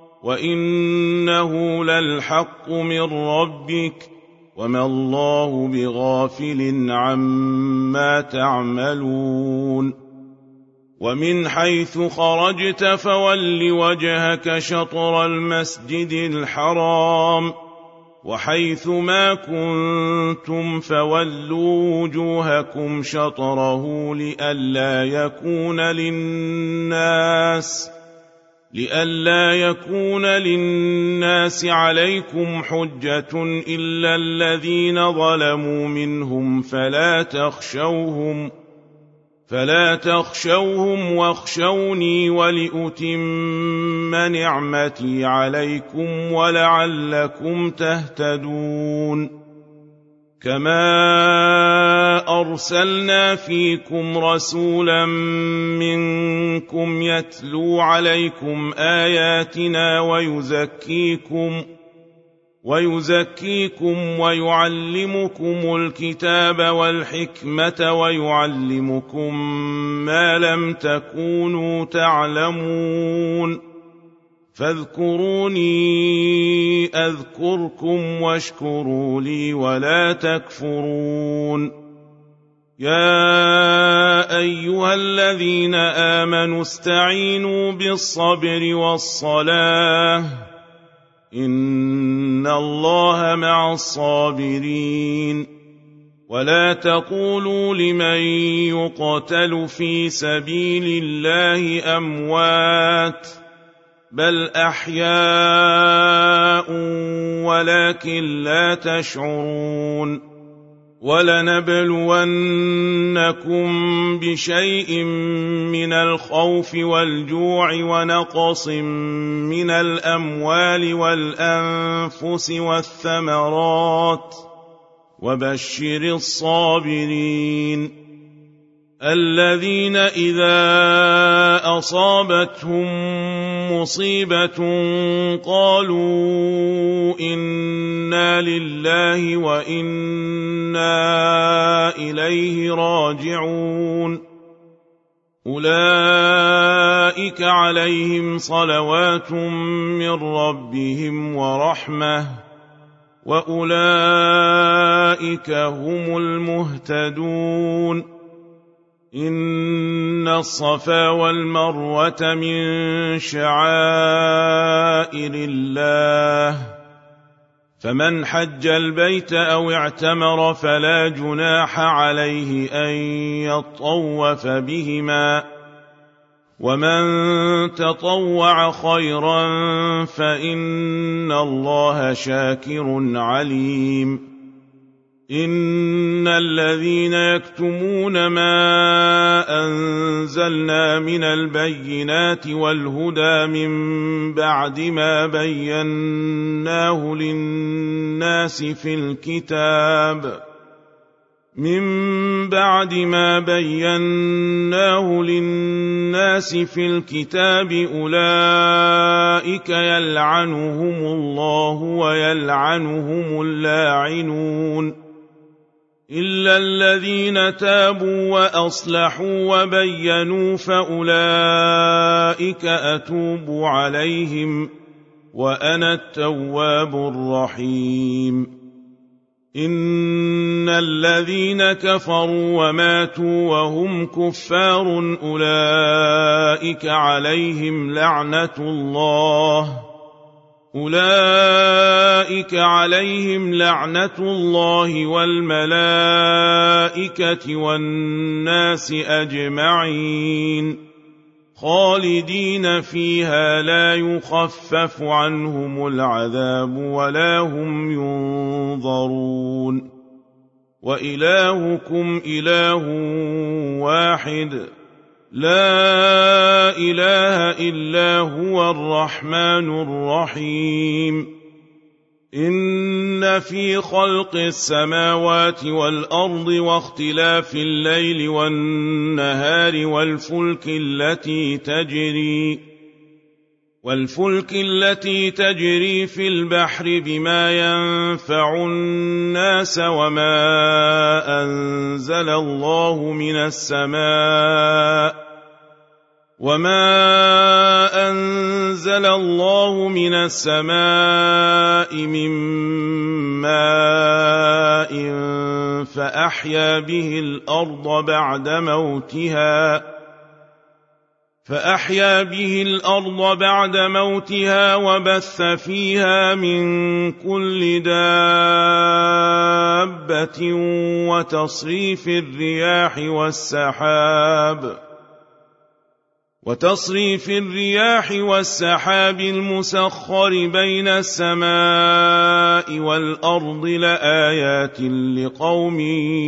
وإنه للحق من ربك وما الله بغافل عما تعملون ومن حيث خرجت فول وجهك شطر المسجد الحرام وحيث ما كنتم فولوا وجوهكم شطره لئلا يكون للناس لئلا يكون للناس عليكم حجة إلا الذين ظلموا منهم فلا تخشوهم فلا تخشوهم واخشوني ولأتم نعمتي عليكم ولعلكم تهتدون كما أرسلنا فيكم رسولا منكم يتلو عليكم آياتنا ويزكيكم ويزكيكم ويعلمكم الكتاب والحكمة ويعلمكم ما لم تكونوا تعلمون فاذكروني أذكركم واشكروا لي ولا تكفرون يا أيها الذين آمنوا استعينوا بالصبر والصلاة إن الله مع الصابرين ولا تقولوا لمن يقتل في سبيل الله أموات بل أحياء ولكن لا تشعرون ولنبلونكم بشيء من الخوف والجوع ونقص من الأموال والأنفس والثمرات وبشر الصابرين الذين إذا أصابتهم مصيبة قالوا إنا لله وإنا إليه راجعون أولئك عليهم صلوات من ربهم ورحمة وأولئك هم المهتدون إن الصفا والمروة من شعائر الله فمن حج البيت أو اعتمر فلا جناح عليه أن يطوف بهما ومن تطوع خيرا فإن الله شاكر عليم إن الذين يكتمون ما أنزلنا من البينات والهدى من بعد ما بيناه للناس في الكتاب من بعد ما بيناه للناس في الكتاب أولئك يلعنهم الله ويلعنهم اللاعنون إلا الذين تابوا وأصلحوا وبينوا فأولئك أتوب عليهم وأنا التواب الرحيم إن الذين كفروا وماتوا وهم كفار أولئك عليهم لعنة الله أولئك عليهم لعنة الله والملائكة والناس أجمعين خالدين فيها لا يخفف عنهم العذاب ولا هم ينظرون وإلهكم إله واحد لا إله إلا هو الرحمن الرحيم إن في خلق السماوات والأرض واختلاف الليل والنهار والفلك التي تجري والفلك التي تجري في البحر بما ينفع الناس وما أنزل الله من السماء وما أنزل الله من السماء من ماء فأحيا به الأرض بعد موتها فأحيا به الأرض بعد موتها وبث فيها من كل دابة وتصريف الرياح والسحاب وتصريف الرياح والسحاب المسخر بين السماء والأرض لآيات لقوم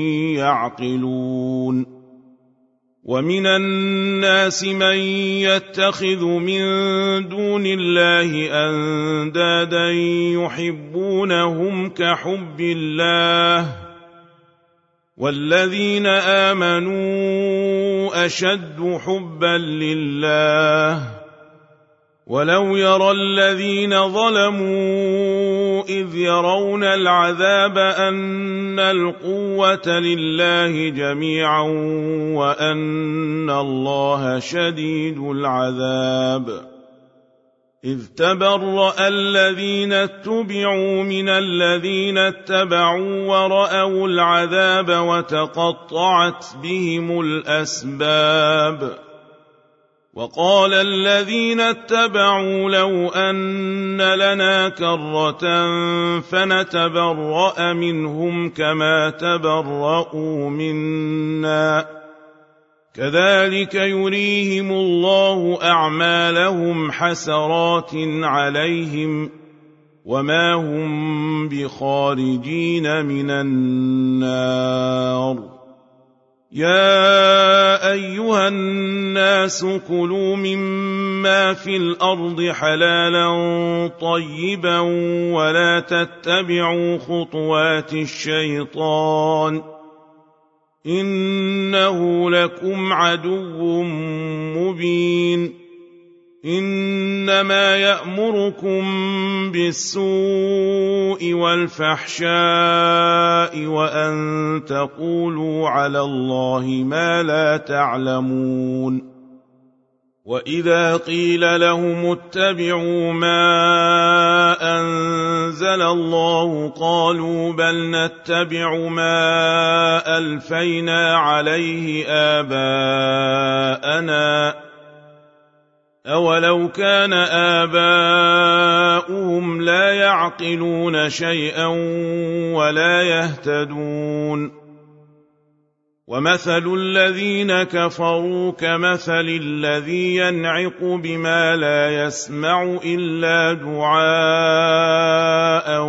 يعقلون ومن الناس من يتخذ من دون الله أندادا يحبونهم كحب الله والذين آمنوا أشد حبا لله ولو يرى الذين ظلموا إذ يرون العذاب أن القوة لله جميعا وأن الله شديد العذاب إذ تبرأ الذين اتبعوا من الذين اتبعوا ورأوا العذاب وتقطعت بهم الأسباب وقال الذين اتبعوا لو أن لنا كرة فنتبرأ منهم كما تبرؤوا منا كذلك يريهم الله أعمالهم حسرات عليهم وما هم بخارجين من النار يا أيها الناس كلوا مما في الأرض حلالا طيبا ولا تتبعوا خطوات الشيطان إنه لكم عدو مبين إنما يأمركم بالسوء والفحشاء وأن تقولوا على الله ما لا تعلمون وإذا قيل لهم اتبعوا ما أنزل الله قالوا بل نتبع ما ألفينا عليه آباءنا أولو كان آباؤهم لا يعقلون شيئا ولا يهتدون ومثل الذين كفروا كمثل الذي ينعق بما لا يسمع إلا دعاء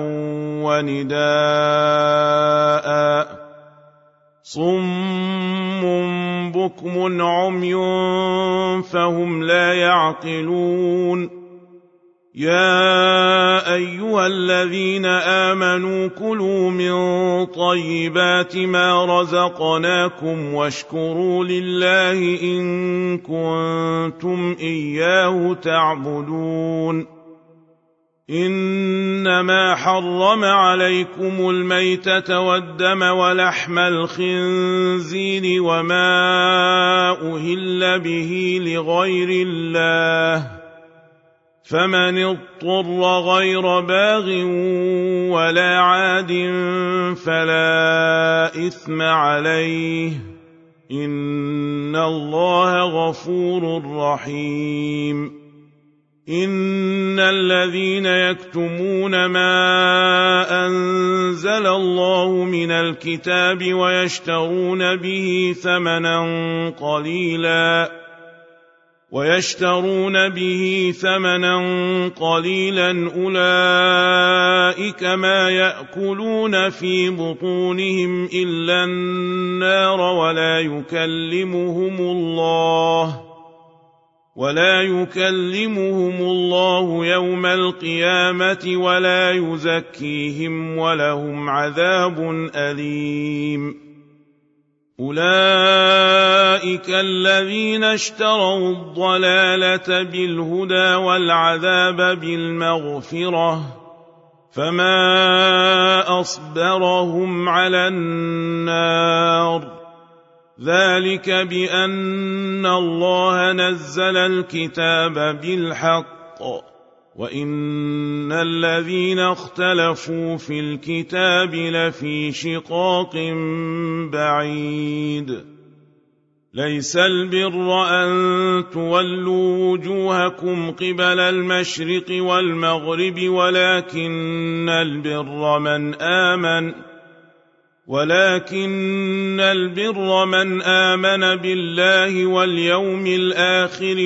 ونداء صم بكم عمي فهم لا يعقلون يا أيها الذين آمنوا كلوا من طيبات ما رزقناكم واشكروا لله إن كنتم إياه تعبدون إنما حرم عليكم الميتة والدم ولحم الخنزير وما أهل به لغير الله فمن اضطر غير باغ ولا عاد فلا إثم عليه إن الله غفور رحيم إن الذين يكتمون ما أنزل الله من الكتاب ويشترون به ثمنا قليلا ويشترون به ثمنا قليلا أولئك ما يأكلون في بطونهم إلا النار ولا يكلمهم الله ولا يكلمهم الله يوم القيامة ولا يزكيهم ولهم عذاب أليم أولئك الذين اشتروا الضلالة بالهدى والعذاب بالمغفرة فما أصبرهم على النار ذلك بأن الله نزل الكتاب بالحق وإن الذين اختلفوا في الكتاب لفي شقاق بعيد ليس البر أن تولوا وجوهكم قبل المشرق والمغرب ولكن البر من آمن ولكن البر من آمن بالله واليوم الآخر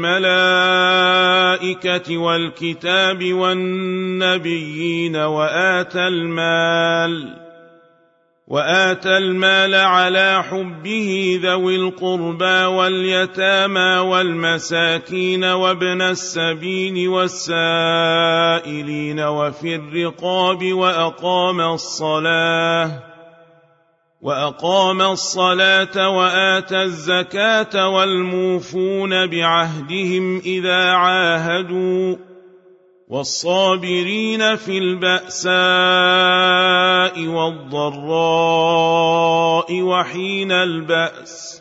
والملائكة والكتاب والنبيين وآتى المال وآتى المال على حبه ذوي القربى واليتامى والمساكين وابن السبيل والسائلين وفي الرقاب وأقام الصلاة وأقام الصلاة وآتى الزكاة والموفون بعهدهم إذا عاهدوا والصابرين في البأساء والضراء وحين البأس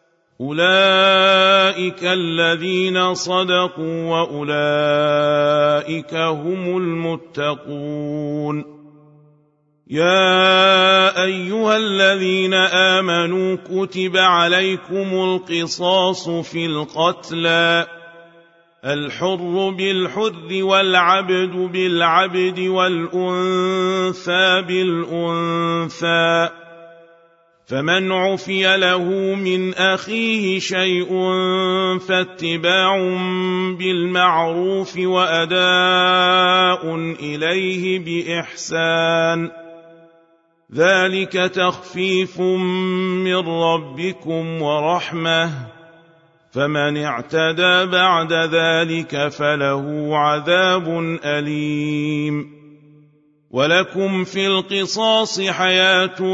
أولئك الذين صدقوا وأولئك هم المتقون يا أيها الذين آمنوا كتب عليكم القصاص في القتلى الحر بالحر والعبد بالعبد والأنثى بالأنثى فمن عفي له من أخيه شيء فاتباع بالمعروف وأداء إليه بإحسان ذلك تخفيف من ربكم ورحمة فمن اعتدى بعد ذلك فله عذاب أليم ولكم في القصاص حياة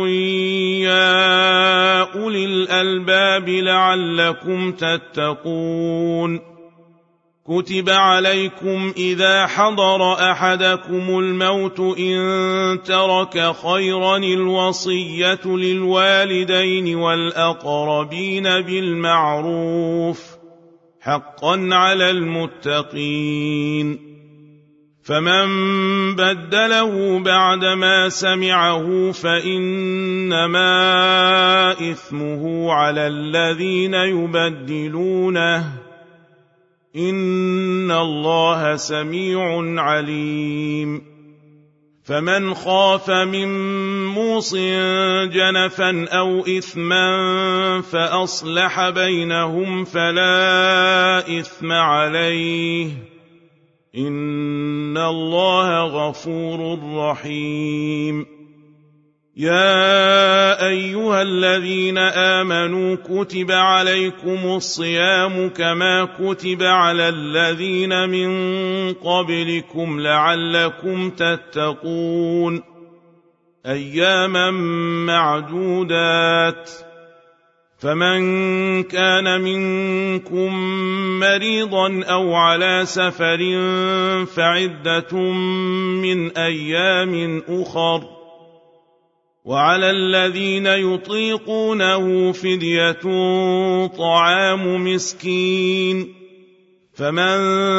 يا أولي الألباب لعلكم تتقون كتب عليكم إذا حضر أحدكم الموت إن ترك خيرا الوصية للوالدين والأقربين بالمعروف حقا على المتقين فمن بدله بعدما سمعه فإنما إثمه على الذين يبدلونه إن الله سميع عليم فمن خاف من موص جنفا أو إثما فأصلح بينهم فلا إثم عليه إن الله غفور رحيم يا أيها الذين آمنوا كتب عليكم الصيام كما كتب على الذين من قبلكم لعلكم تتقون أياما معدودات فمن كان منكم مريضا أو على سفر فعدة من أيام أخر وعلى الذين يطيقونه فدية طعام مسكين فمن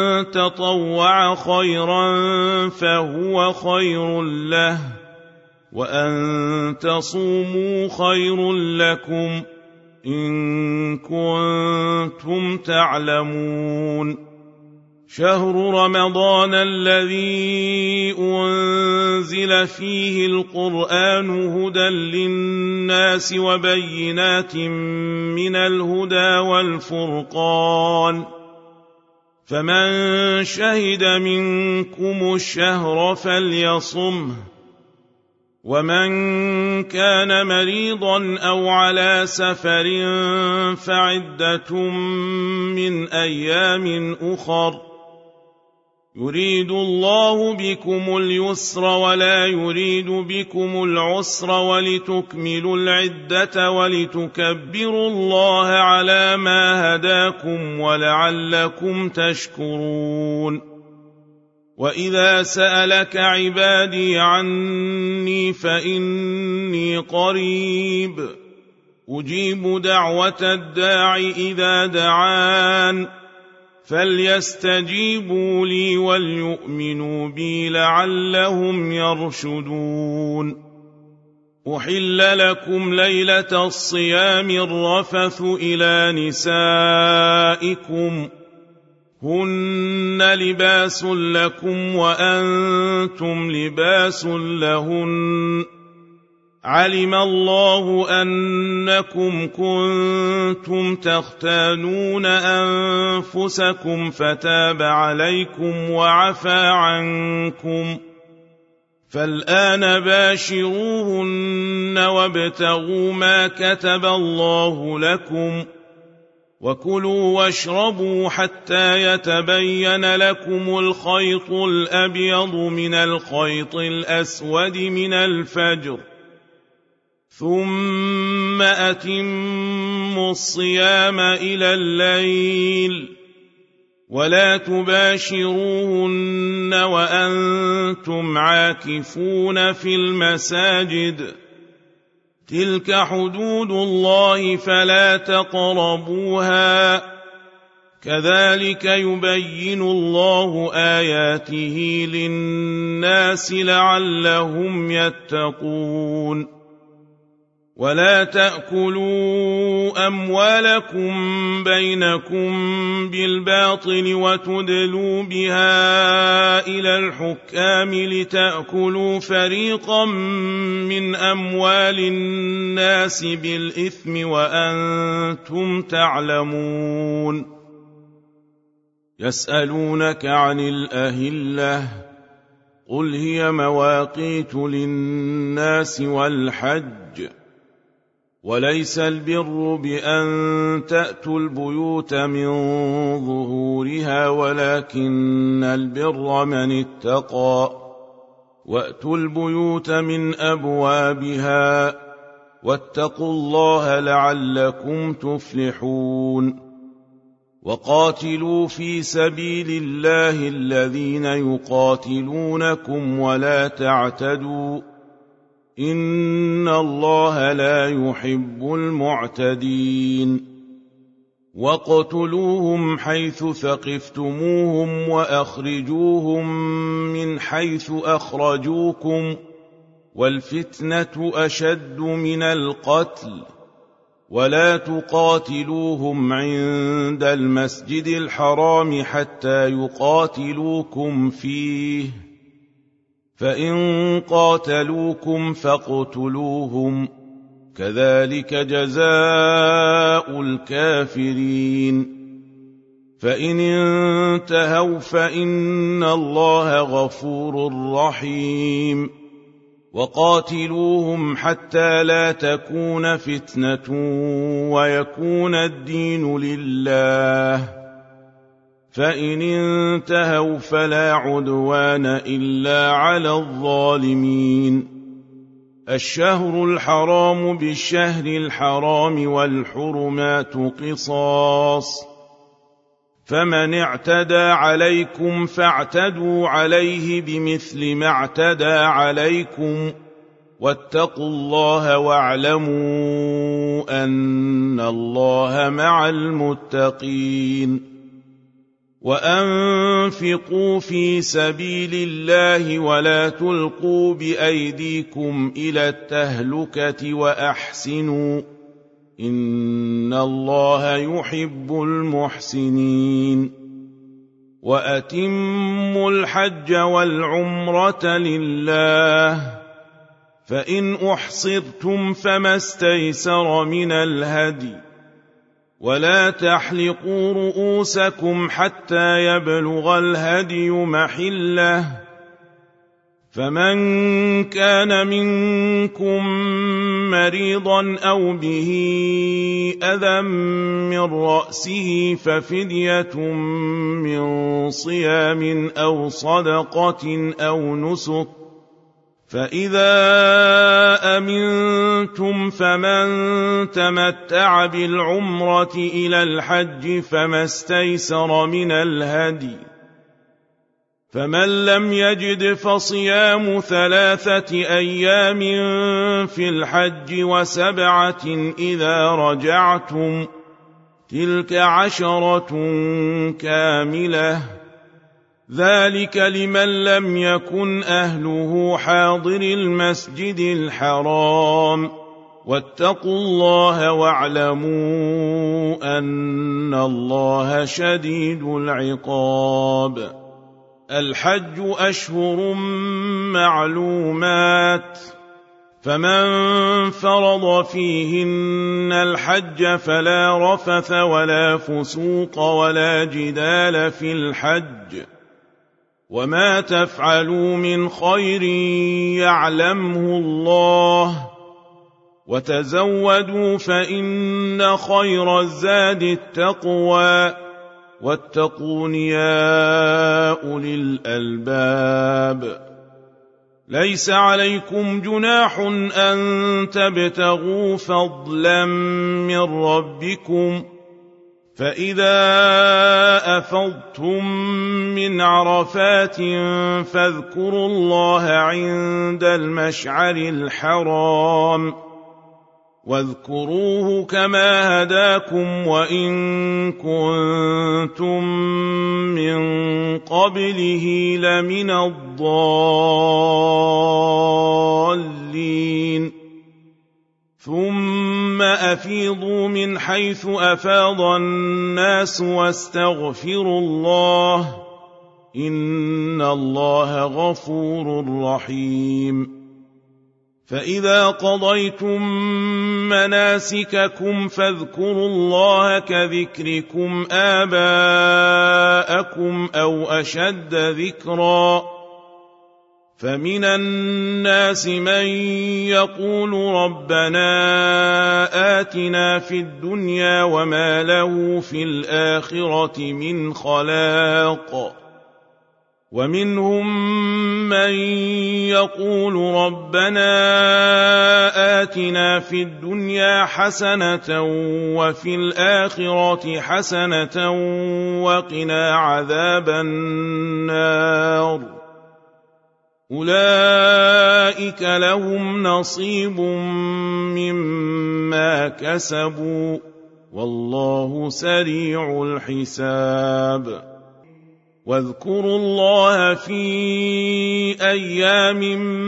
تطوع خيرا فهو خير له وأن تصوموا خير لكم إن كنتم تعلمون شهر رمضان الذي أنزل فيه القرآن هدى للناس وبينات من الهدى والفرقان فمن شهد منكم الشهر فليصمه ومن كان مريضا أو على سفر فعدة من أيام أخر يريد الله بكم اليسر ولا يريد بكم العسر ولتكملوا العدة ولتكبروا الله على ما هداكم ولعلكم تشكرون وإذا سألك عبادي عني فإني قريب أجيب دعوة الداع إذا دعان فليستجيبوا لي وليؤمنوا بي لعلهم يرشدون أحل لكم ليلة الصيام الرفث إلى نسائكم هن لباس لكم وأنتم لباس لهن علم الله أنكم كنتم تختانون أنفسكم فتاب عليكم وعفى عنكم فالآن باشروهن وابتغوا ما كتب الله لكم وكلوا واشربوا حتى يتبين لكم الخيط الأبيض من الخيط الأسود من الفجر ثم أتموا الصيام إلى الليل ولا تباشروهن وأنتم عاكفون في المساجد تلك حدود الله فلا تقربوها كذلك يبين الله آياته للناس لعلهم يتقون ولا تأكلوا أموالكم بينكم بالباطل وتدلوا بها إلى الحكام لتأكلوا فريقا من أموال الناس بالإثم وأنتم تعلمون يسألونك عن الأهلة قل هي مواقيت للناس والحج وليس البر بأن تأتوا البيوت من ظهورها ولكن البر من اتقى وأتوا البيوت من أبوابها واتقوا الله لعلكم تفلحون وقاتلوا في سبيل الله الذين يقاتلونكم ولا تعتدوا إن الله لا يحب المعتدين واقتلوهم حيث ثقفتموهم وأخرجوهم من حيث أخرجوكم والفتنة أشد من القتل ولا تقاتلوهم عند المسجد الحرام حتى يقاتلوكم فيه فإن قاتلوكم فاقتلوهم كذلك جزاء الكافرين فإن انتهوا فإن الله غفور رحيم وقاتلوهم حتى لا تكون فتنة ويكون الدين لله فإن انتهوا فلا عدوان إلا على الظالمين الشهر الحرام بالشهر الحرام والحرمات قصاص فمن اعتدى عليكم فاعتدوا عليه بمثل ما اعتدى عليكم واتقوا الله واعلموا أن الله مع المتقين وأنفقوا في سبيل الله ولا تلقوا بأيديكم إلى التهلكة وأحسنوا إن الله يحب المحسنين وأتموا الحج والعمرة لله فإن أحصرتم فما استيسر من الهدي ولا تحلقوا رؤوسكم حتى يبلغ الهدي محله فمن كان منكم مريضا أو به أذى من رأسه ففدية من صيام أو صدقة أو نسك فإذا أمنتم فمن تمتع بالعمرة إلى الحج فما استيسر من الهدي فمن لم يجد فصيام ثلاثة أيام في الحج وسبعة إذا رجعتم تلك عشرة كاملة ذلك لمن لم يكن أهله حاضر المسجد الحرام واتقوا الله واعلموا أن الله شديد العقاب الحج أشهر معلومات فمن فرض فيهن الحج فلا رفث ولا فسوق ولا جدال في الحج وما تفعلوا من خير يعلمه الله وتزودوا فإن خير الزاد التقوى واتقون يا أولي الألباب ليس عليكم جناح أن تبتغوا فضلا من ربكم فإذا أفضتم من عرفات فاذكروا الله عند المشعر الحرام واذكروه كما هداكم وإن كنتم من قبله لمن الضالين ثم أفيضوا من حيث أفاض الناس واستغفروا الله إن الله غفور رحيم فإذا قضيتم مناسككم فاذكروا الله كذكركم آباءكم أو أشد ذكرا فمن الناس من يقول ربنا آتنا في الدنيا وما له في الآخرة من خلاق ومنهم من يقول ربنا آتنا في الدنيا حسنة وفي الآخرة حسنة وقنا عذاب النار أولئك لهم نصيب مما كسبوا والله سريع الحساب واذكروا الله في أيام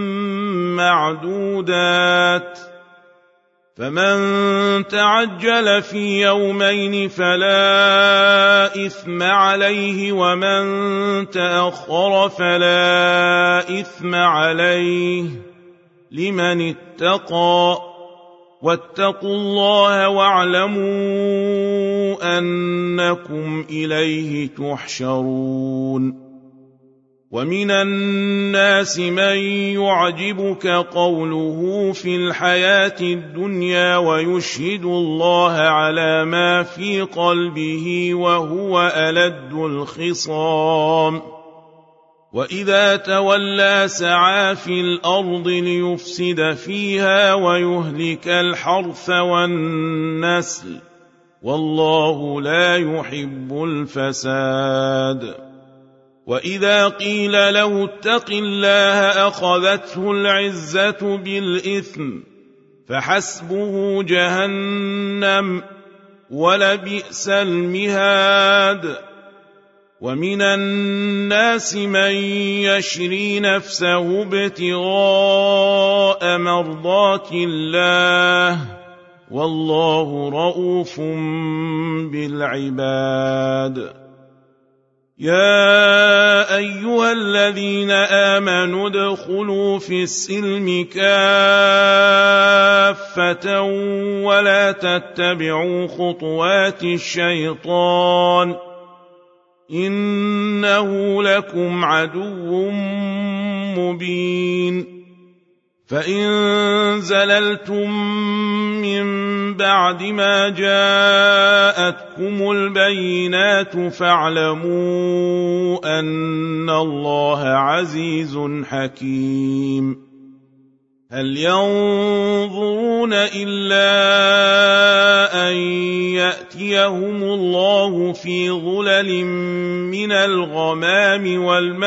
معدودات فمن تعجل في يومين فلا إثم عليه ومن تأخر فلا إثم عليه لمن اتقى واتقوا الله واعلموا أنكم إليه تحشرون ومن الناس من يعجبك قوله في الحياة الدنيا ويشهد الله على ما في قلبه وهو ألد الخصام وإذا تولى سعى في الأرض ليفسد فيها ويهلك الحرث والنسل والله لا يحب الفساد وإذا قيل له اتق الله أخذته العزة بالإثم فحسبه جهنم ولبئس المهاد ومن الناس من يشري نفسه ابتغاء مرضات الله والله رؤوف بالعباد يا أيها الذين آمنوا ادخلوا في السلم كافة ولا تتبعوا خطوات الشيطان إنه لكم عدو مبين فإن زللتم من بعد ما جاءتكم البينات فاعلموا أن الله عزيز حكيم هل ينظرون إلا أن يأتيهم الله في ظلل من الغمام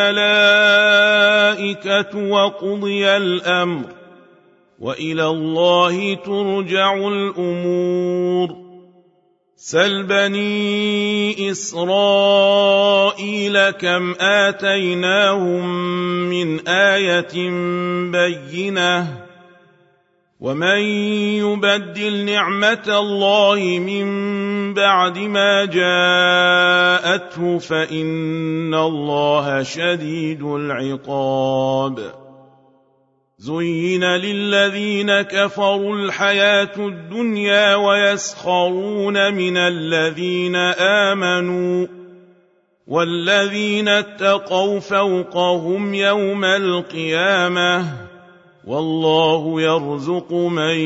والملائكة وقضي الأمر وإلى الله ترجع الأمور سل بني إسرائيل كم آتيناهم من آية بينة ومن يبدل نعمة الله من بعد ما جاءته فإن الله شديد العقاب زين للذين كفروا الحياة الدنيا ويسخرون من الذين آمنوا والذين اتقوا فوقهم يوم القيامة والله يرزق من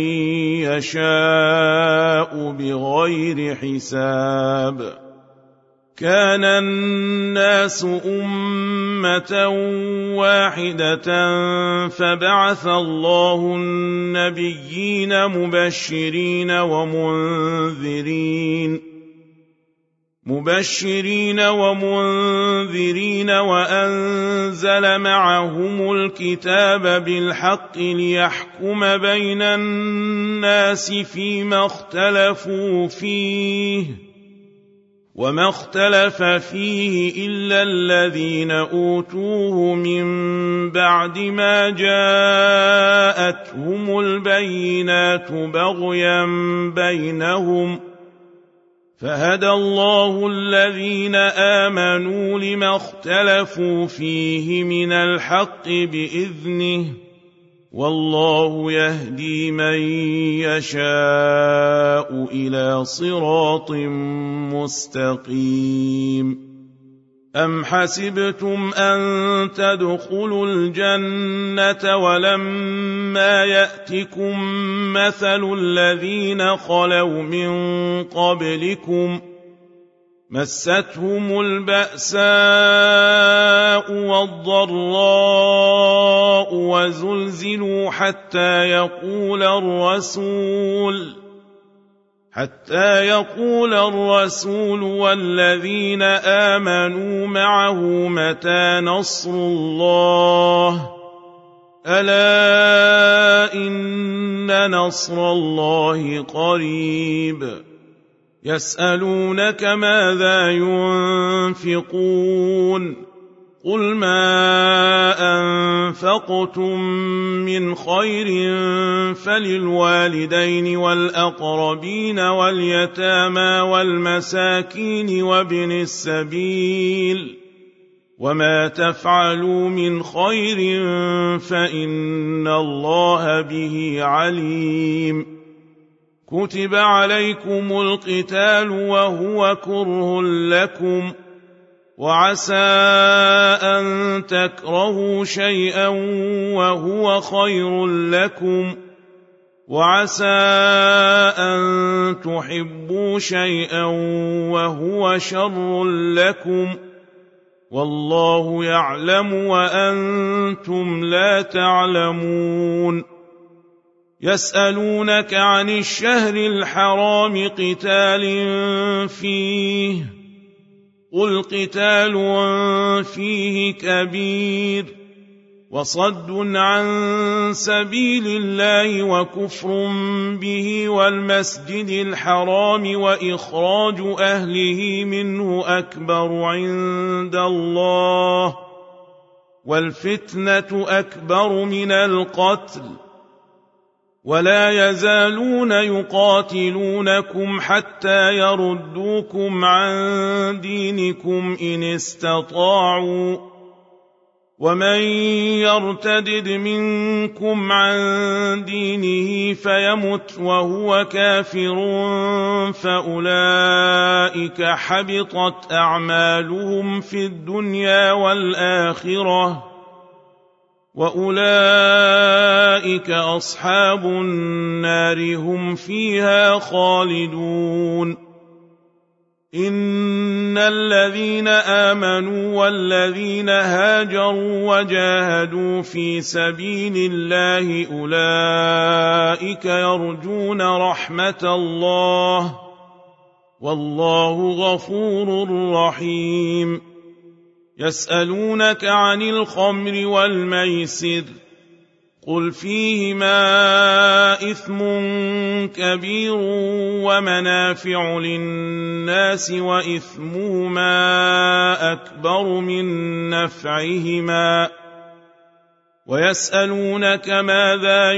يشاء بغير حساب كان الناس أمة واحدة فبعث الله النبيين مبشرين ومنذرين مبشرين ومنذرين وأنزل معهم الكتاب بالحق ليحكم بين الناس فيما اختلفوا فيه وما اختلف فيه إلا الذين أوتوه من بعد ما جاءتهم البينات بغيا بينهم فهدى الله الذين آمنوا لما اختلفوا فيه من الحق بإذنه والله يهدي من يشاء إلى صراط مستقيم أم حسبتم أن تدخلوا الجنة ولما يأتكم مثل الذين خلوا من قبلكم مستهم البأساء والضراء وزلزلوا حتى يقول الرسول حتى يقول الرسول والذين آمنوا معه متى نصر الله ألا إن نصر الله قريب يسألونك ماذا ينفقون قل ما أنفقتم من خير فللوالدين والأقربين واليتامى والمساكين وابن السبيل وما تفعلوا من خير فإن الله به عليم كتب عليكم القتال وهو كره لكم وعسى أن تكرهوا شيئا وهو خير لكم وعسى أن تحبوا شيئا وهو شر لكم والله يعلم وأنتم لا تعلمون يسألونك عن الشهر الحرام قتال فيه قل قتال فيه كبير وصد عن سبيل الله وكفر به والمسجد الحرام وإخراج أهله منه أكبر عند الله والفتنة أكبر من القتل ولا يزالون يقاتلونكم حتى يردوكم عن دينكم إن استطاعوا ومن يرتدد منكم عن دينه فيمت وهو كافر فأولئك حبطت أعمالهم في الدنيا والآخرة وأولئك أصحاب النار هم فيها خالدون إن الذين آمنوا والذين هاجروا وجاهدوا في سبيل الله أولئك يرجون رحمة الله والله غفور رحيم يسألونك عن الخمر والميسر قل فيهما إثم كبير ومنافع للناس وإثمهما أكبر من نفعهما ويسألونك ماذا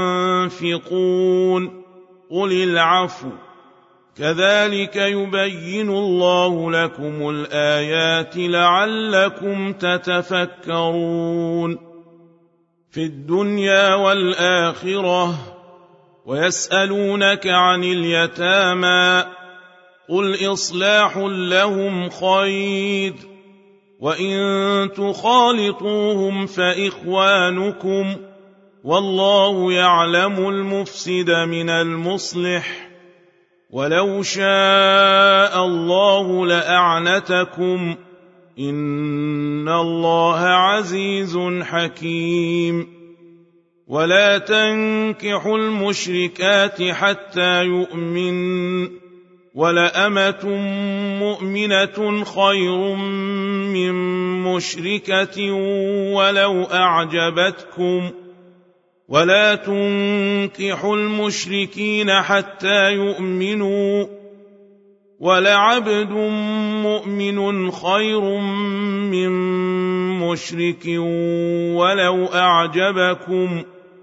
ينفقون قل العفو كذلك يبين الله لكم الآيات لعلكم تتفكرون في الدنيا والآخرة ويسألونك عن اليتامى قل إصلاح لهم خير وإن تخالطوهم فإخوانكم والله يعلم المفسد من المصلح ولو شاء الله لأعنتكم إن الله عزيز حكيم ولا تنكحوا المشركات حتى يؤمن ولأمة مؤمنة خير من مشركة ولو أعجبتكم ولا تنكحوا المشركين حتى يؤمنوا ولعبد مؤمن خير من مشرك ولو أعجبكم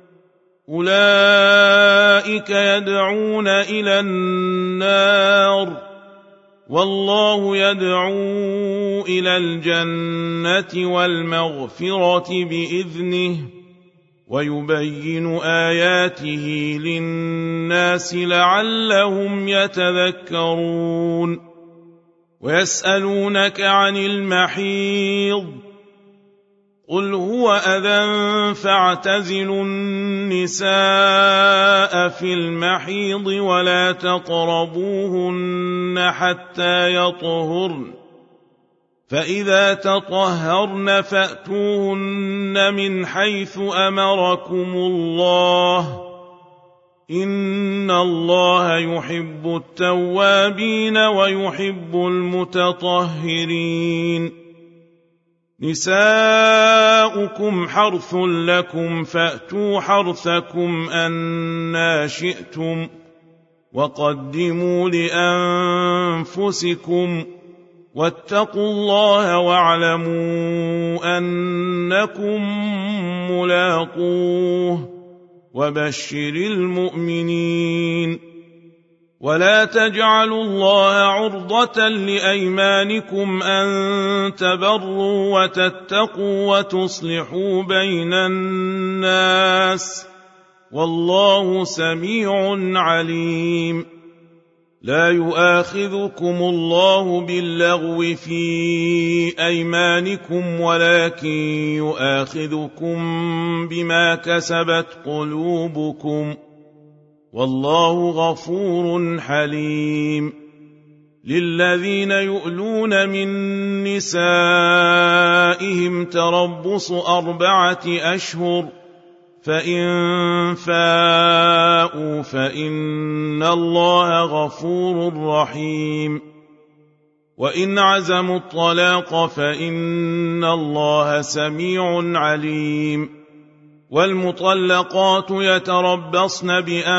أولئك يدعون إلى النار والله يدعو إلى الجنة والمغفرة بإذنه ويبين آياته للناس لعلهم يتذكرون ويسألونك عن المحيض قل هو أذى فاعتزلوا النساء في المحيض ولا تقربوهن حتى يطهرن فإذا تطهرن فأتوهن من حيث أمركم الله إن الله يحب التوابين ويحب المتطهرين نساؤكم حرث لكم فأتوا حرثكم أنى شئتم وقدموا لأنفسكم واتقوا الله واعلموا أنكم ملاقوه وبشر المؤمنين ولا تجعلوا الله عرضة لأيمانكم أن تبروا وتتقوا وتصلحوا بين الناس والله سميع عليم لا يؤاخذكم الله باللغو في أيمانكم ولكن يؤاخذكم بما كسبت قلوبكم والله غفور حليم للذين يؤلون من نسائهم تربص أربعة أشهر فإن فاءوا فإن الله غفور رحيم وإن عزموا الطلاق فإن الله سميع عليم والمطلقات يتربصن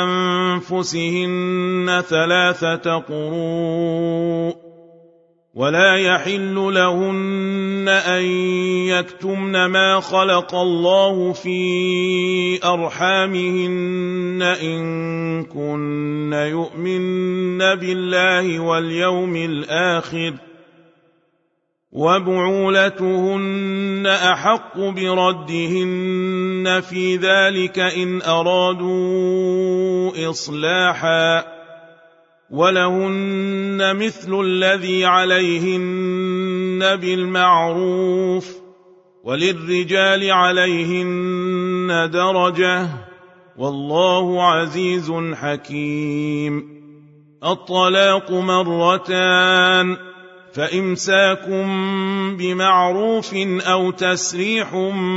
بأنفسهن ثلاثة قروء ولا يحل لهن أن يكتمن ما خلق الله في أرحامهن إن كن يؤمن بالله واليوم الآخر وبعولتهن أحق بردهن في ذلك إن أرادوا إصلاحا ولهن مثل الذي عليهن بالمعروف وللرجال عليهن درجة والله عزيز حكيم الطلاق مرتان فإمساكم بمعروف أو تسريح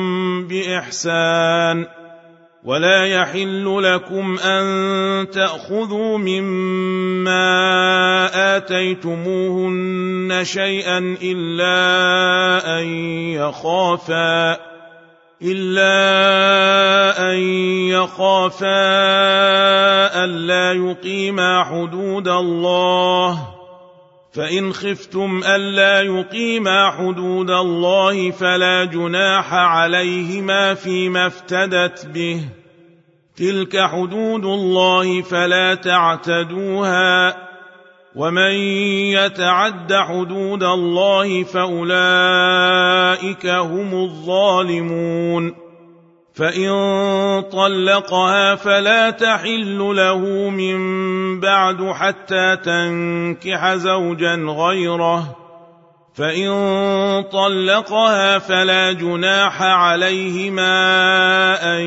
بإحسان ولا يحل لكم أن تأخذوا مما آتيتموهن شيئا إلا أن يخافا إلا أن يخافا ألا يقيما حدود الله فإن خفتم ألا يقيما حدود الله فلا جناح عليهما فيما افتدت به تلك حدود الله فلا تعتدوها ومن يتعد حدود الله فأولئك هم الظالمون فإن طلقها فلا تحل له من بعد حتى تنكح زوجا غيره فإن طلقها فلا جناح عليهما أن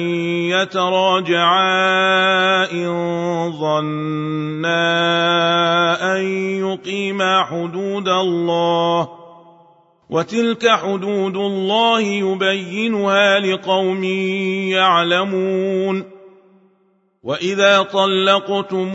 يتراجعا إن ظنا أن يقيما حدود الله وتلك حدود الله يبينها لقوم يعلمون وإذا طلقتم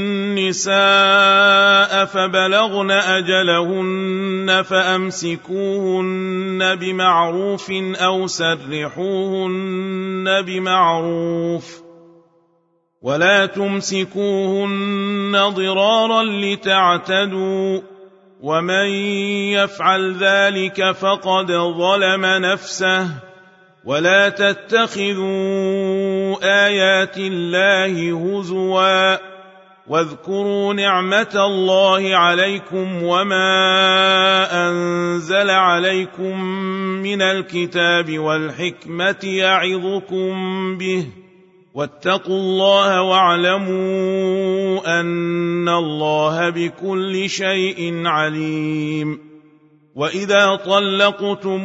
النساء فبلغن أجلهن فأمسكوهن بمعروف أو سرحوهن بمعروف ولا تمسكوهن ضرارا لتعتدوا ومن يفعل ذلك فقد ظلم نفسه ولا تتخذوا آيات الله هزوا واذكروا نعمة الله عليكم وما أنزل عليكم من الكتاب والحكمة يعظكم به واتقوا الله واعلموا أن الله بكل شيء عليم. وإذا طلقتم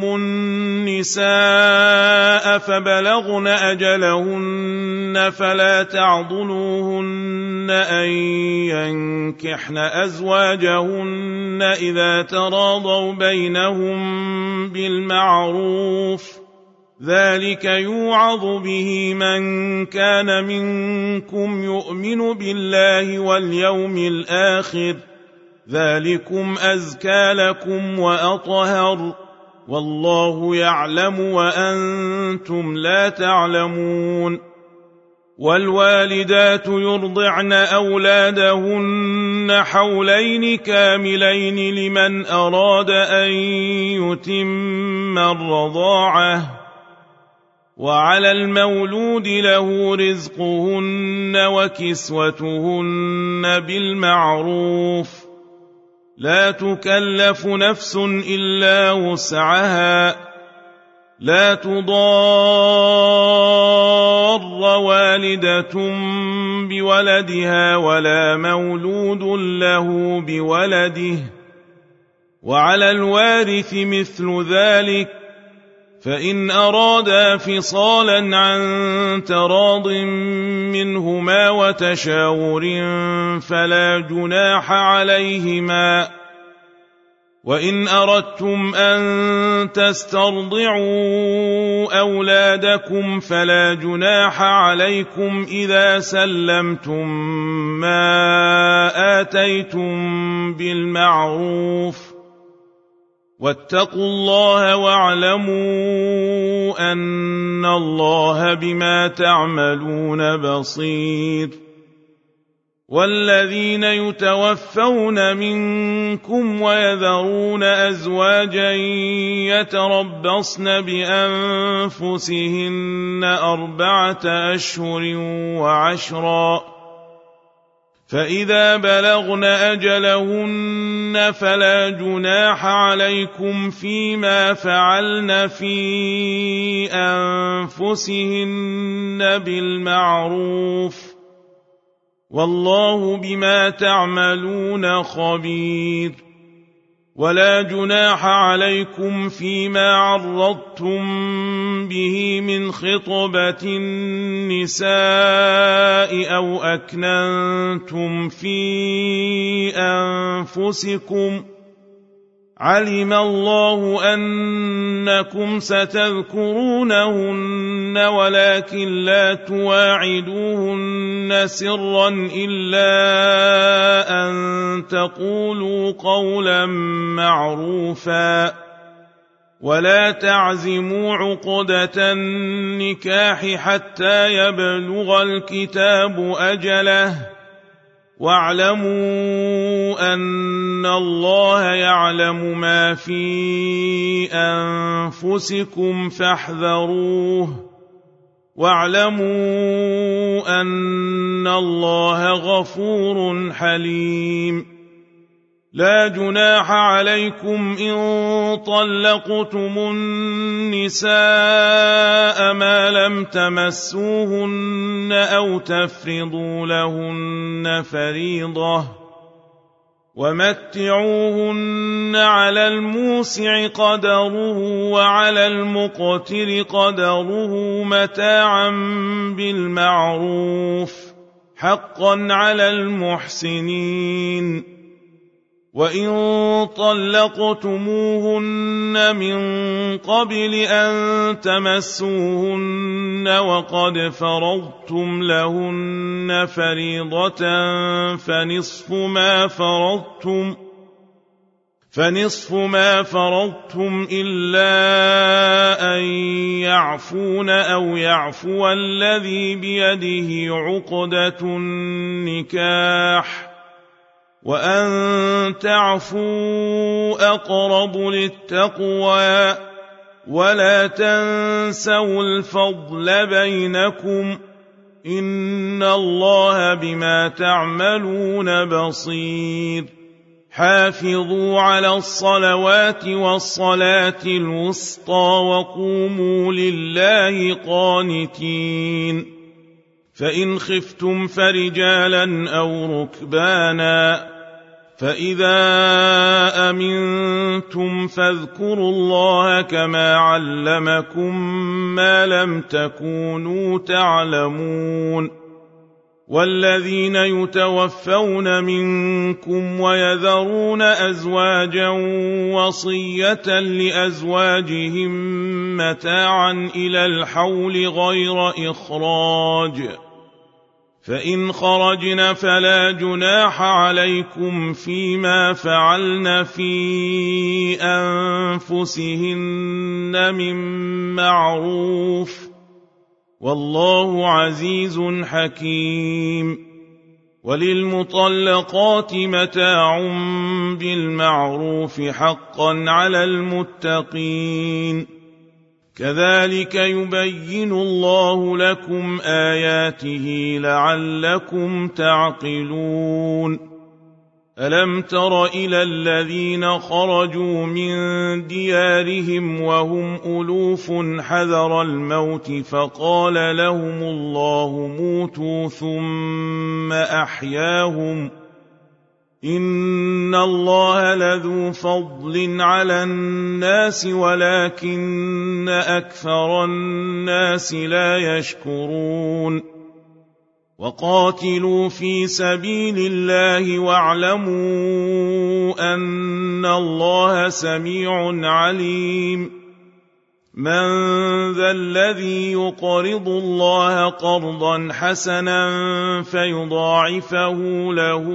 النساء فبلغن أجلهن فلا تعضلوهن أن ينكحن أزواجهن إذا تراضوا بينهم بالمعروف ذلك يوعظ به من كان منكم يؤمن بالله واليوم الآخر ذلكم أزكى لكم وأطهر والله يعلم وأنتم لا تعلمون. والوالدات يرضعن أولادهن حولين كاملين لمن أراد أن يتم الرضاعة وعلى المولود له رزقهن وكسوتهن بالمعروف لا تكلف نفس إلا وسعها لا تضار والدة بولدها ولا مولود له بولده وعلى الوارث مثل ذلك فإن أرادا فصالا عن تراض منهما وتشاور فلا جناح عليهما. وإن أردتم أن تسترضعوا أولادكم فلا جناح عليكم إذا سلمتم ما آتيتم بالمعروف واتقوا الله واعلموا أن الله بما تعملون بصير. والذين يتوفون منكم ويذرون أزواجا يتربصن بأنفسهن أربعة أشهر وعشرا فإذا بلغن أجلهن فلا جناح عليكم فيما فعلن في أنفسهن بالمعروف والله بما تعملون خبير. ولا جناح عليكم فيما عرضتم به من خطبة النساء أو أكننتم في أنفسكم علم الله أنكم ستذكرونهن ولكن لا تواعدوهن سرا إلا أن تقولوا قولا معروفا ولا تعزموا عقدة النكاح حتى يبلغ الكتاب أجله واعلموا أن الله يعلم ما في أنفسكم فاحذروه واعلموا أن الله غفور حليم. لا جناح عليكم إن طلقتم النساء ما لم تمسوهن أو تفرضوا لهن فريضة ومتعوهن على الموسع قدره وعلى المقتر قدره متاعا بالمعروف حقا على المحسنين. وإن طلقتموهن من قبل أن تمسوهن أجلهن وقد فرضتم لهن فريضة فنصف ما فرضتم فنصف ما فرضتم إلا أن يعفون أو يعفو الذي بيده عقدة النكاح وأن تعفوا أقرب للتقوى ولا تنسوا الفضل بينكم إن الله بما تعملون بصير حافظوا على الصلوات والصلاة الوسطى وقوموا لله قانتين فإن خفتم فرجالا أو ركبانا فإذا أمنتم فاذكروا الله كما علمكم ما لم تكونوا تعلمون والذين يتوفون منكم ويذرون أزواجا وصية لأزواجهم متاعا إلى الحول غير إخراج فإن خرجن فلا جناح عليكم فيما فعلن في أنفسهن من معروف والله عزيز حكيم وللمطلقات متاع بالمعروف حقا على المتقين كذلك يبين الله لكم آياته لعلكم تعقلون ألم تر إلى الذين خرجوا من ديارهم وهم ألوف حذر الموت فقال لهم الله موتوا ثم أحياهم إن الله لذو فضل على الناس ولكن أكثر الناس لا يشكرون وقاتلوا في سبيل الله واعلموا أن الله سميع عليم من ذا الذي يقرض الله قرضا حسنا فيضاعفه له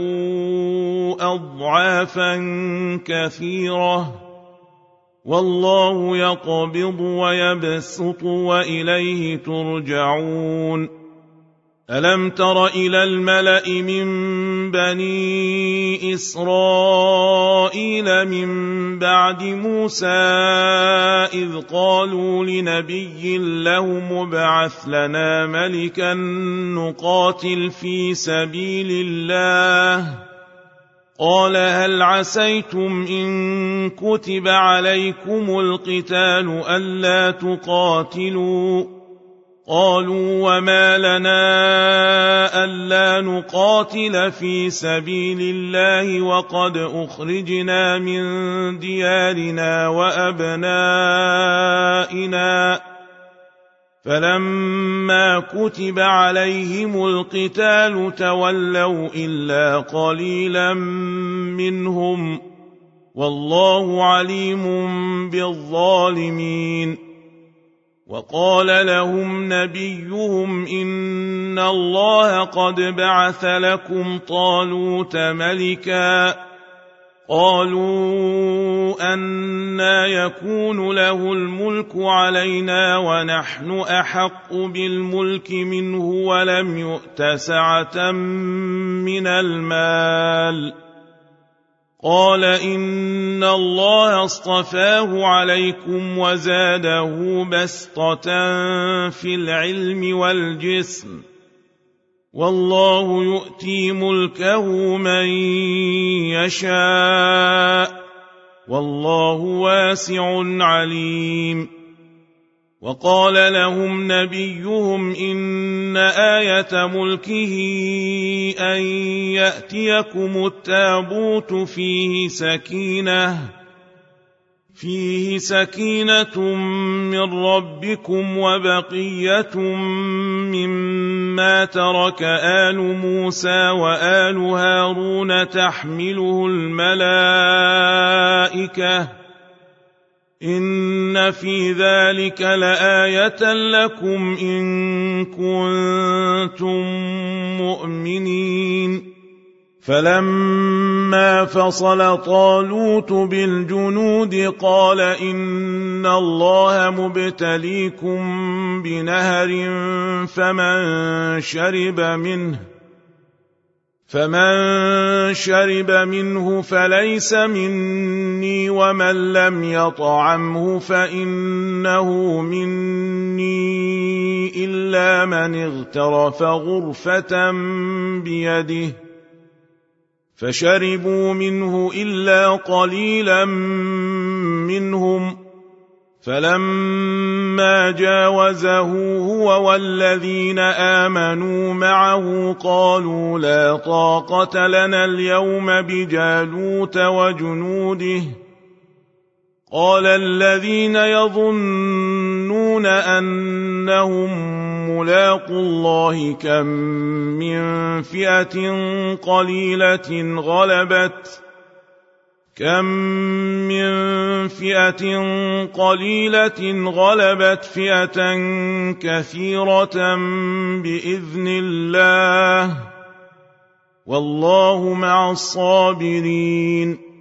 أضعافا كثيرة والله يقبض ويبسط وإليه ترجعون ألم تر إلى الملأ من بني إسرائيل من بعد موسى إذ قالوا لنبي له مبعث لنا ملكا نقاتل في سبيل الله قال هل عسيتم إن كتب عليكم القتال ألا تقاتلوا قالوا وما لنا ألا نقاتل في سبيل الله وقد أخرجنا من ديارنا وأبنائنا فلما كتب عليهم القتال تولوا إلا قليلا منهم والله عليم بالظالمين وقال لهم نبيهم إن الله قد بعث لكم طالوت ملكا قالوا أنى يكون له الملك علينا ونحن أحق بالملك منه ولم يؤت سعة من المال قال إن الله اصطفاه عليكم وزاده بسطة في العلم والجسم والله يؤتي ملكه من يشاء والله واسع عليم وقال لهم نبيهم إن آية ملكه أن يأتيكم التابوت فيه سكينة فيه سكينة من ربكم وبقية مما ترك آل موسى وآل هارون تحمله الملائكة إن في ذلك لآية لكم إن كنتم مؤمنين فلما فصل طالوت بالجنود قال إن الله مبتليكم بنهر فمن شرب منه فمن شرب منه فليس مني ومن لم يطعمه فإنه مني إلا من اغترف غرفة بيده فشربوا منه إلا قليلا منهم فلما جاوزه هو والذين آمنوا معه قالوا لا طاقة لنا اليوم بجالوت وجنوده قال الذين يظنون أنهم ملاقوا الله كم من فئة قليلة غلبت كم من فئة قليلة غلبت فئة كثيرة بإذن الله والله مع الصابرين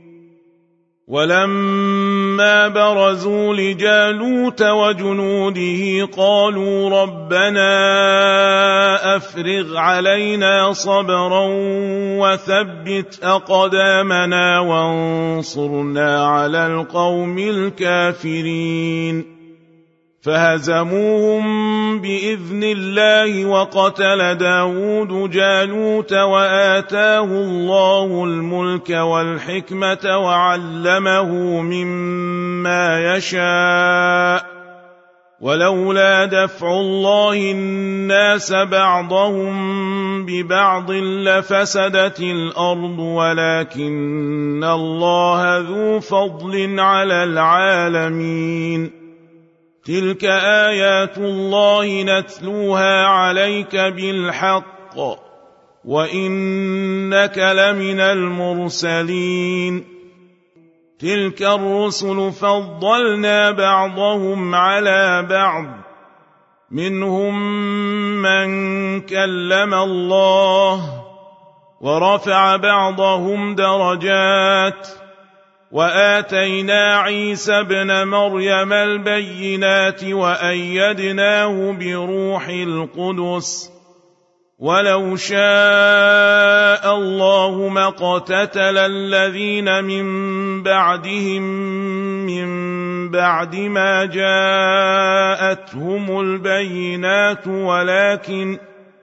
ولما برزوا لجالوت وجنوده قالوا ربنا أفرغ علينا صبرا وثبت أقدامنا وانصرنا على القوم الكافرين فهزموهم بإذن الله وقتل داود جالوت وآتاه الله الملك والحكمة وعلمه مما يشاء ولولا دفع الله الناس بعضهم ببعض لفسدت الأرض ولكن الله ذو فضل على العالمين تلك آيات الله نتلوها عليك بالحق وإنك لمن المرسلين تلك الرسل فضلنا بعضهم على بعض منهم من كلم الله ورفع بعضهم درجات وآتينا عيسى ابن مريم البينات وأيدناه بروح القدس ولو شاء الله ما اقتتل الذين من بعدهم من بعد ما جاءتهم البينات ولكن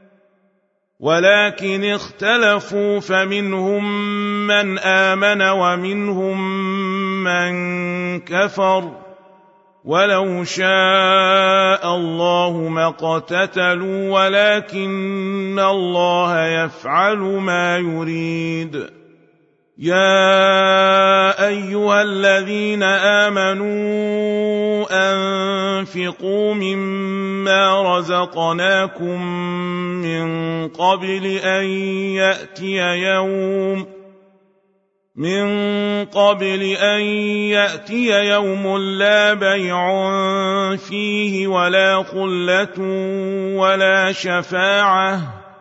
ولكن اختلفوا فمنهم من آمن ومنهم من كفر ولو شاء الله ما اقتتلوا ولكن الله يفعل ما يريد يا أيها الذين آمنوا أنفقوا مما رزقناكم من قبل أن يأتي يوم من قبل أن يأتي يوم لا بيع فيه ولا خلة ولا شفاعة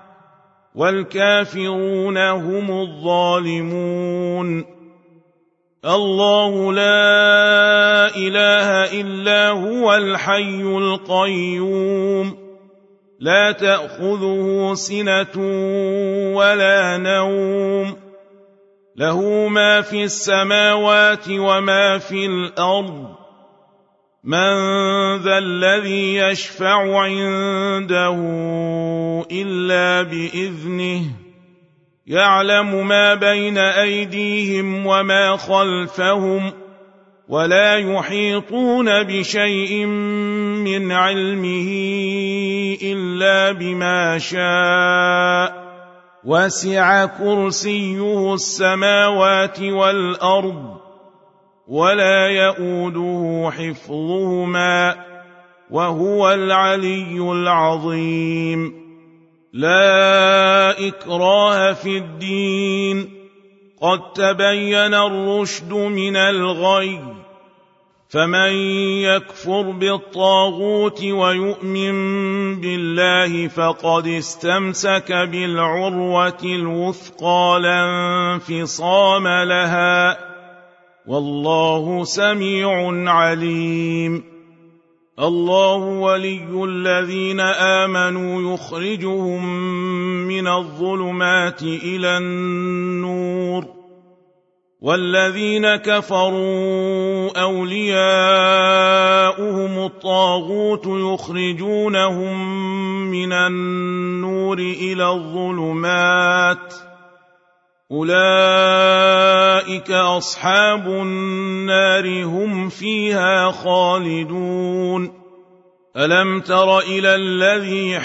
والكافرون هم الظالمون الله لا إله إلا هو الحي القيوم لا تأخذه سنة ولا نوم له ما في السماوات وما في الأرض من ذا الذي يشفع عنده إلا بإذنه يعلم ما بين أيديهم وما خلفهم ولا يحيطون بشيء من علمه إلا بما شاء وسع كرسيه السماوات والأرض ولا يؤوده حفظهما وهو العلي العظيم لا إكراه في الدين قد تبين الرشد من الغي فمن يكفر بالطاغوت ويؤمن بالله فقد استمسك بالعروة الوثقى لا انفصام لها والله سميع عليم الله ولي الذين آمنوا يخرجهم من الظلمات إلى النور والذين كفروا أولياؤهم الطاغوت يخرجونهم من النور إلى الظلمات أولئك أصحاب النار هم فيها خالدون ألم تر إلى الذي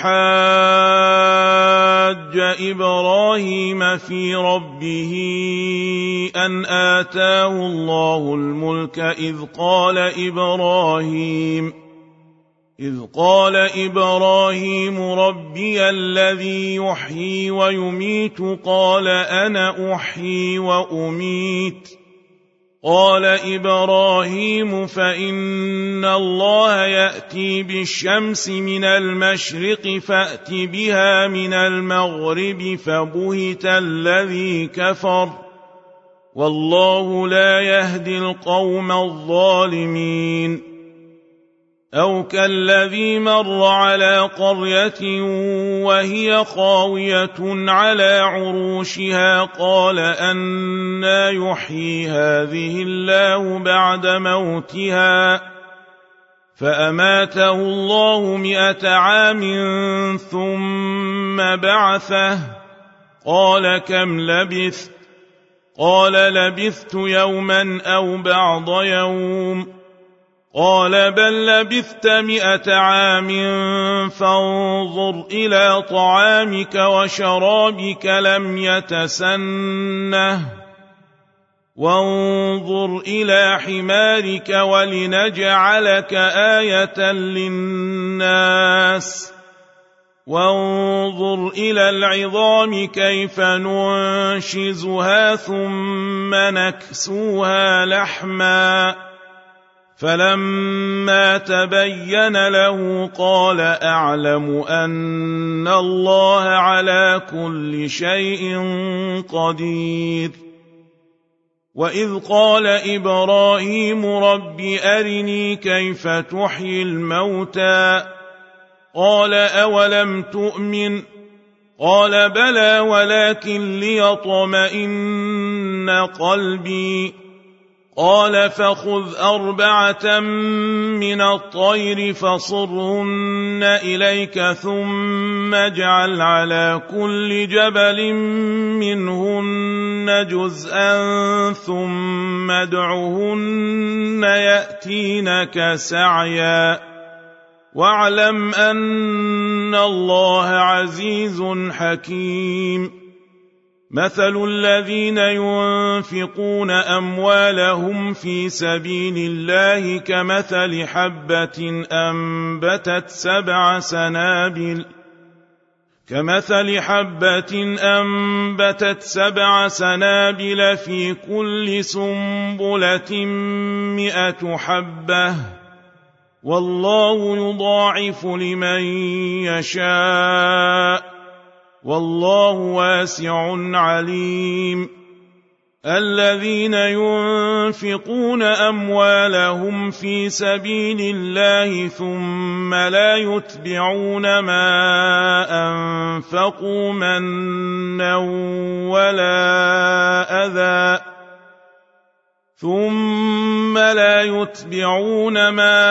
حاج إبراهيم في ربه أن آتاه الله الملك إذ قال إبراهيم إذ قال إبراهيم ربي الذي يحيي ويميت قال أنا أحيي وأميت قال إبراهيم فإن الله يأتي بالشمس من المشرق فأت بها من المغرب فبهت الذي كفر والله لا يهدي القوم الظالمين أو كالذي مر على قرية وهي خاوية على عروشها قال أنى يحيي هذه الله بعد موتها فأماته الله مئة عام ثم بعثه قال كم لبثت قال لبثت يوما أو بعض يوم قال بل لبثت مئة عام فانظر إلى طعامك وشرابك لم يتسنه وانظر إلى حمارك ولنجعلك آية للناس وانظر إلى العظام كيف ننشزها ثم نكسوها لحما فلما تبين له قال أعلم أن الله على كل شيء قدير وإذ قال إبراهيم رب أرني كيف تحيي الموتى قال أولم تؤمن قال بلى ولكن ليطمئن قلبي قال فخذ أربعة من الطير فصرهن إليك ثم اجعل على كل جبل منهن جزءا ثم ادعهن يأتينك سعيا واعلم أن الله عزيز حكيم مثل الذين ينفقون أموالهم في سبيل الله كمثل حبة أنبتت سبع سنابل كمثل حبة أنبتت سبع سنابل في كل سنبلة مئة حبة والله يضاعف لمن يشاء والله واسع عليم الذين ينفقون أموالهم في سبيل الله ثم لا يتبعون ما أنفقوا منا ولا أذى ثم لا يتبعون ما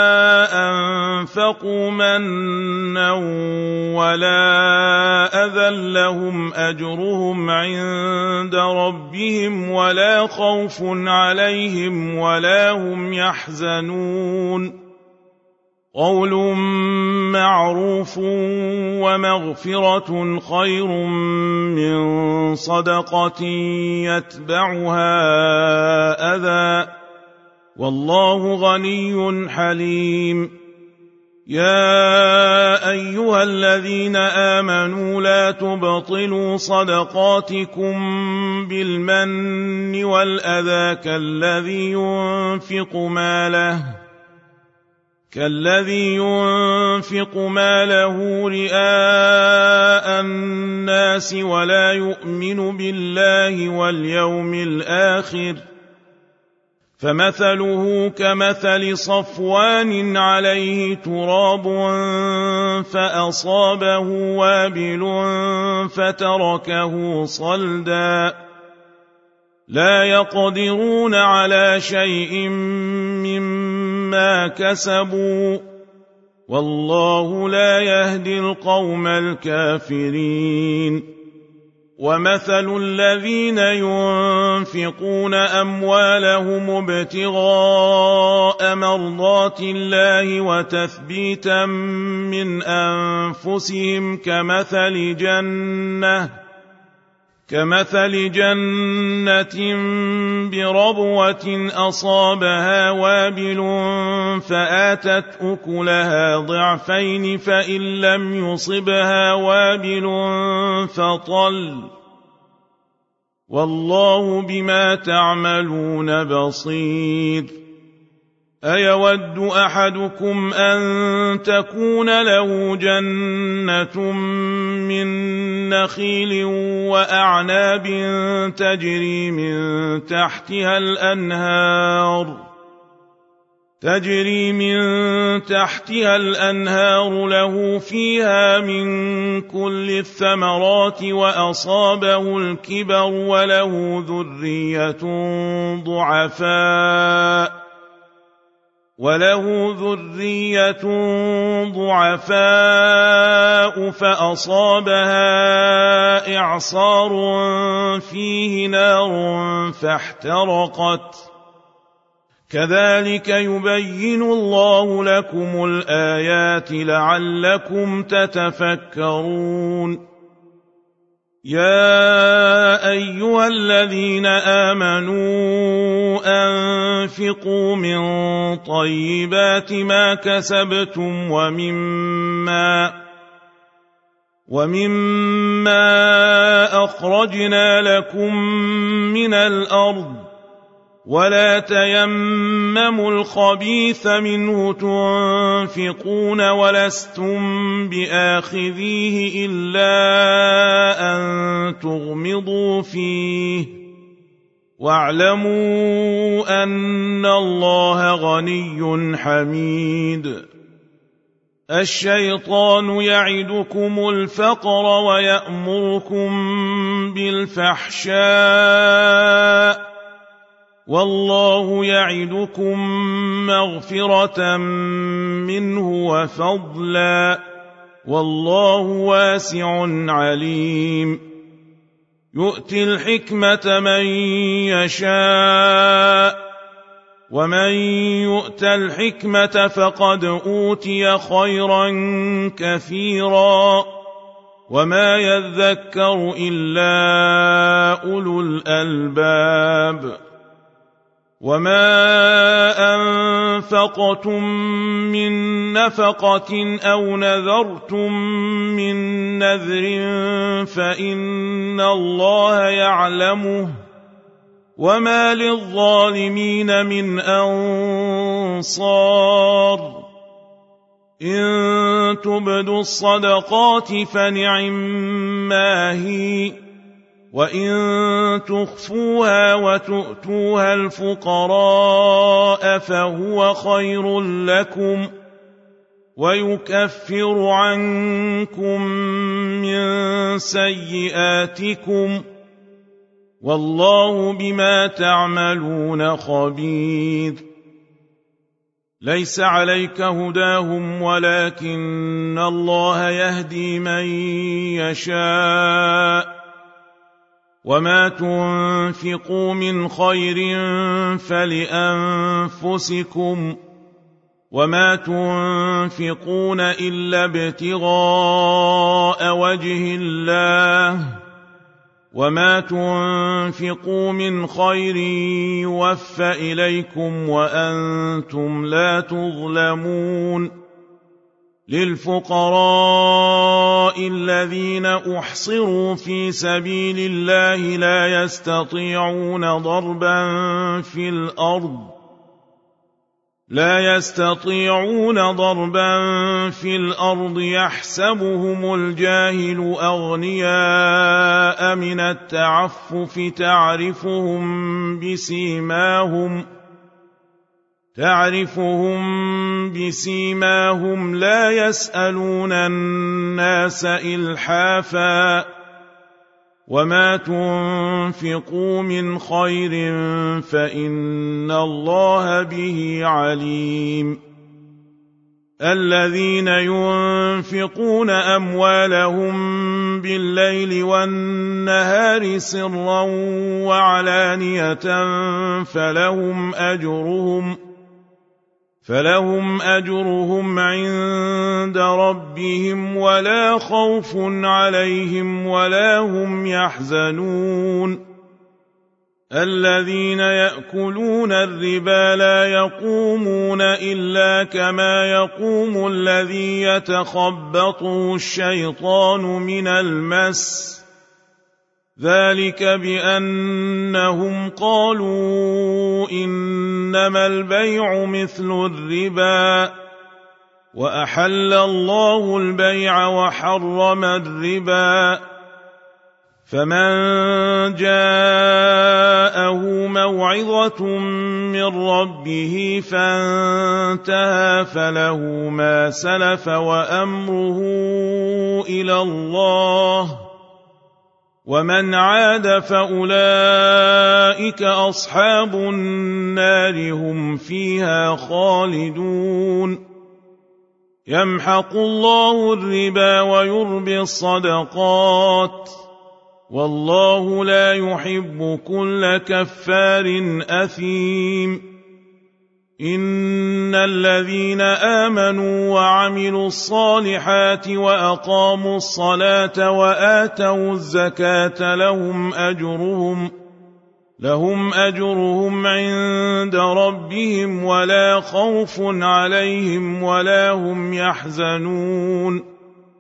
أنفقوا منا ولا أذى لهم أجرهم عند ربهم ولا خوف عليهم ولا هم يحزنون قول معروف ومغفرة خير من صدقة يتبعها أذى والله غني حليم يا أيها الذين آمنوا لا تبطلوا صدقاتكم بالمن والأذى كالذي ينفق ماله كالذي ينفق ماله رئاء الناس ولا يؤمن بالله واليوم الآخر فمثله كمثل صفوان عليه تراب فأصابه وابل فتركه صلدا لا يقدرون على شيء مما كسبوا والله لا يهدي القوم الكافرين ومثل الذين ينفقون أموالهم ابتغاء مرضات الله وتثبيتا من أنفسهم كمثل جنة كمثل جنة بربوة أصابها وابل فآتت أكلها ضعفين فإن لم يصبها وابل فطل والله بما تعملون بصير أيود أحدكم أن تكون له جنة من نخيل وأعناب تجري من تحتها الأنهار تجري من تحتها الأنهار له فيها من كل الثمرات وأصابه الكبر وله ذرية ضعفاء وله ذرية ضعفاء فأصابها إعصار فيه نار فاحترقت كذلك يبين الله لكم الآيات لعلكم تتفكرون يا أيها الذين آمنوا أنفقوا من طيبات ما كسبتم ومما ومما أخرجنا لكم من الأرض ولا تيمموا الخبيث منه تنفقون ولستم بآخذيه إلا أن تغمضوا فيه واعلموا أن الله غني حميد الشيطان يعدكم الفقر ويأمركم بالفحشاء والله يعدكم مغفرة منه وفضلا والله واسع عليم يؤتي الحكمة من يشاء ومن يؤت الحكمة فقد أوتي خيرا كثيرا وما يذكر إلا أولو الألباب وما أنفقتم من نفقة أو نذرتم من نذر فإن الله يعلمه وما للظالمين من أنصار إن تبدوا الصدقات فنعما هي وإن تخفوها وتؤتوها الفقراء فهو خير لكم ويكفر عنكم من سيئاتكم والله بما تعملون خبير ليس عليك هداهم ولكن الله يهدي من يشاء وما تنفقوا من خير فلأنفسكم وما تنفقون إلا ابتغاء وجه الله وما تنفقوا من خير يوفى إليكم وأنتم لا تظلمون للفقراء الذين أحصروا في سبيل الله لا يستطيعون ضربا في الأرض لا يستطيعون ضربا في الأرض يحسبهم الجاهل أغنياء من التعفف تعرفهم بسيماهم تعرفهم بسيماهم لا يسألون الناس إلحافا وما تنفقوا من خير فإن الله به عليم الذين ينفقون أموالهم بالليل والنهار سرا وعلانية فلهم أجرهم فلهم أجرهم عند ربهم ولا خوف عليهم ولا هم يحزنون الذين يأكلون الربا لا يقومون إلا كما يقوم الذي يتخبطه الشيطان من المس ذلك بأنهم قالوا إنما البيع مثل الربا وأحل الله البيع وحرم الربا فمن جاءه موعظة من ربه فانتهى فله ما سلف وأمره إلى الله ومن عاد فأولئك أصحاب النار هم فيها خالدون يمحق الله الربا ويربي الصدقات والله لا يحب كل كفار أثيم إن الذين آمنوا وعملوا الصالحات وأقاموا الصلاة وآتوا الزكاة لهم أجرهم لهم أجرهم عند ربهم ولا خوف عليهم ولا هم يحزنون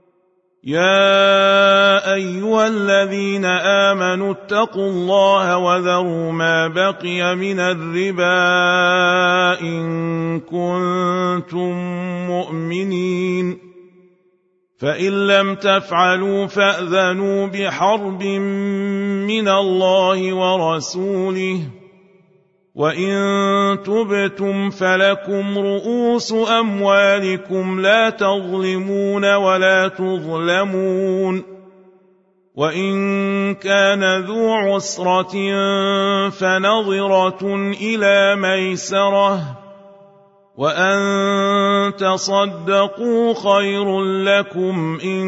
يا أيها الذين آمنوا اتقوا الله وذروا ما بقي من الربا إن كنتم مؤمنين فإن لم تفعلوا فأذنوا بحرب من الله ورسوله وإن تبتم فلكم رؤوس أموالكم لا تظلمون ولا تظلمون وإن كان ذو عسرة فنظرة إلى ميسرة وأن تصدقوا خير لكم إن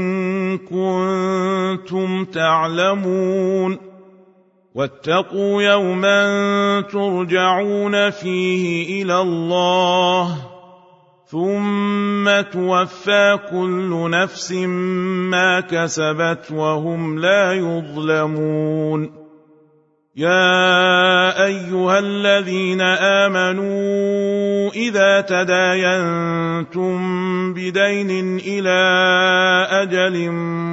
كنتم تعلمون واتقوا يوما ترجعون فيه إلى الله ثم توفى كل نفس ما كسبت وهم لا يظلمون يا أيها الذين آمنوا إذا تداينتم بدين إلى أجل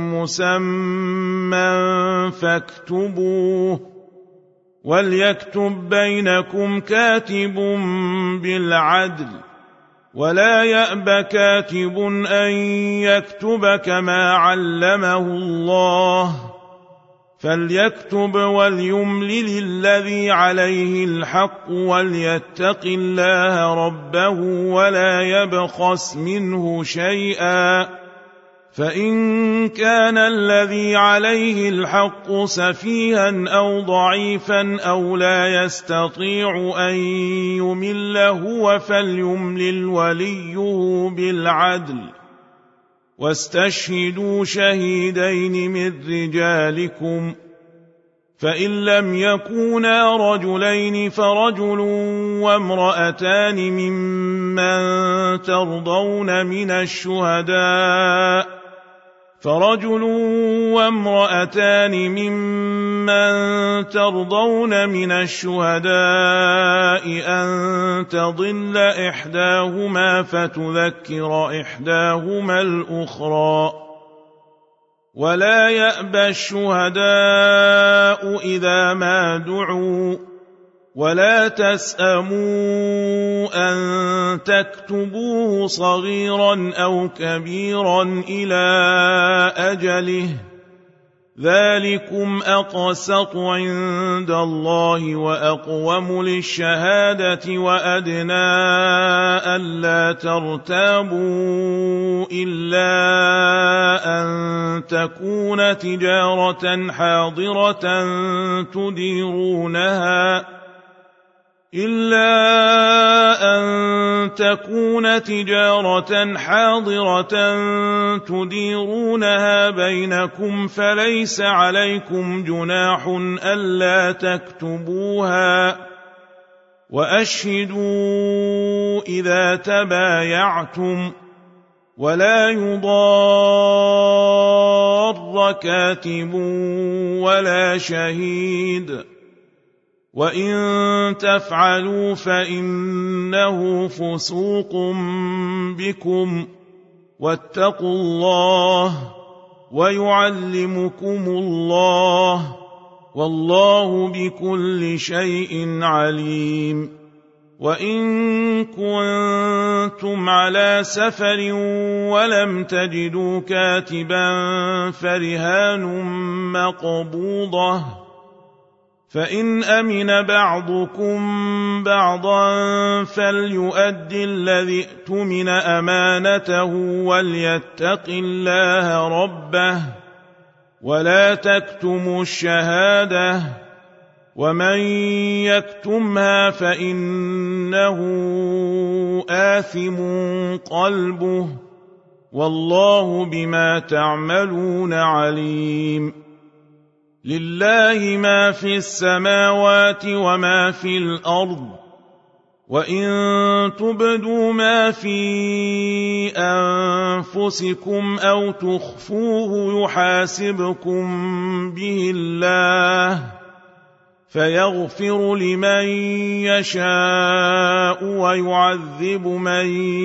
مسمى فاكتبوه وليكتب بينكم كاتب بالعدل ولا يأب كاتب أن يكتب كما علمه الله فليكتب وليملل الذي عليه الحق وليتق الله ربه ولا يبخس منه شيئا فإن كان الذي عليه الحق سفيها أو ضعيفا أو لا يستطيع أن يمل هو فليملل وليه بالعدل واستشهدوا شهيدين من رجالكم فإن لم يكونا رجلين فرجل وامرأتان ممن ترضون من الشهداء فرجل وامرأتان ممن ترضون من الشهداء أن تضل إحداهما فتذكر إحداهما الأخرى ولا يأبى الشهداء إذا ما دعوا ولا تسأموا أن تكتبوه صغيرا أو كبيرا إلى أجله ذلكم أقسط عند الله وأقوم للشهادة وأدنى ألا ترتابوا إلا أن تكون تجارة حاضرة تديرونها إلا أن تكون تجارة حاضرة تديرونها بينكم فليس عليكم جناح ألا تكتبوها وأشهدوا إذا تبايعتم ولا يضار كاتب ولا شهيد وإن تفعلوا فإنه فسوق بكم واتقوا الله ويعلمكم الله والله بكل شيء عليم وإن كنتم على سفر ولم تجدوا كاتبا فرهان مقبوضة فإن أمن بعضكم بعضا فليؤد الذي اؤتمن أمانته وليتق الله ربه ولا تكتموا الشهادة ومن يكتمها فإنه آثم قلبه والله بما تعملون عليم لله ما في السماوات وما في الأرض وإن تبدوا ما في أنفسكم أو تخفوه يحاسبكم به الله فيغفر لمن يشاء ويعذب من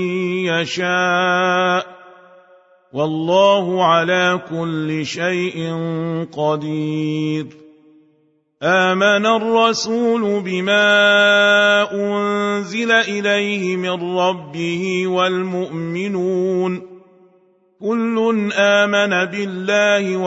يشاء والله على كل شيء قدير آمن الرسول بما أنزل إليه من ربه والمؤمنون كل آمن بالله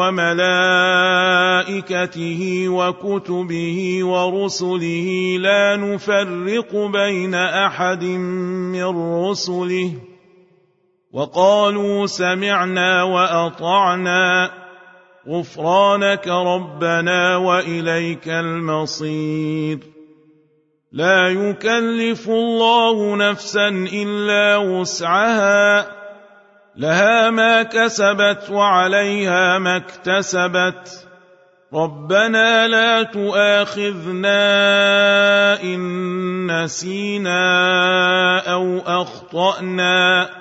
وملائكته وكتبه ورسله لا نفرق بين أحد من رسله وقالوا سمعنا وأطعنا غفرانك ربنا وإليك المصير لا يكلف الله نفسا إلا وسعها لها ما كسبت وعليها ما اكتسبت ربنا لا تؤاخذنا إن نسينا أو أخطأنا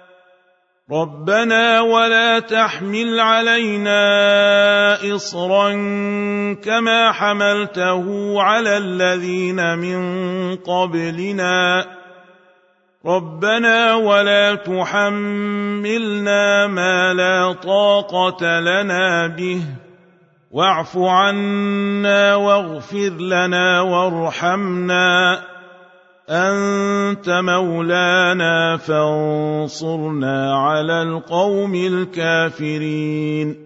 ربنا ولا تحمل علينا إصرا كما حملته على الذين من قبلنا ربنا ولا تحملنا ما لا طاقة لنا به واعف عنا واغفر لنا وارحمنا أنت مولانا فانصرنا على القوم الكافرين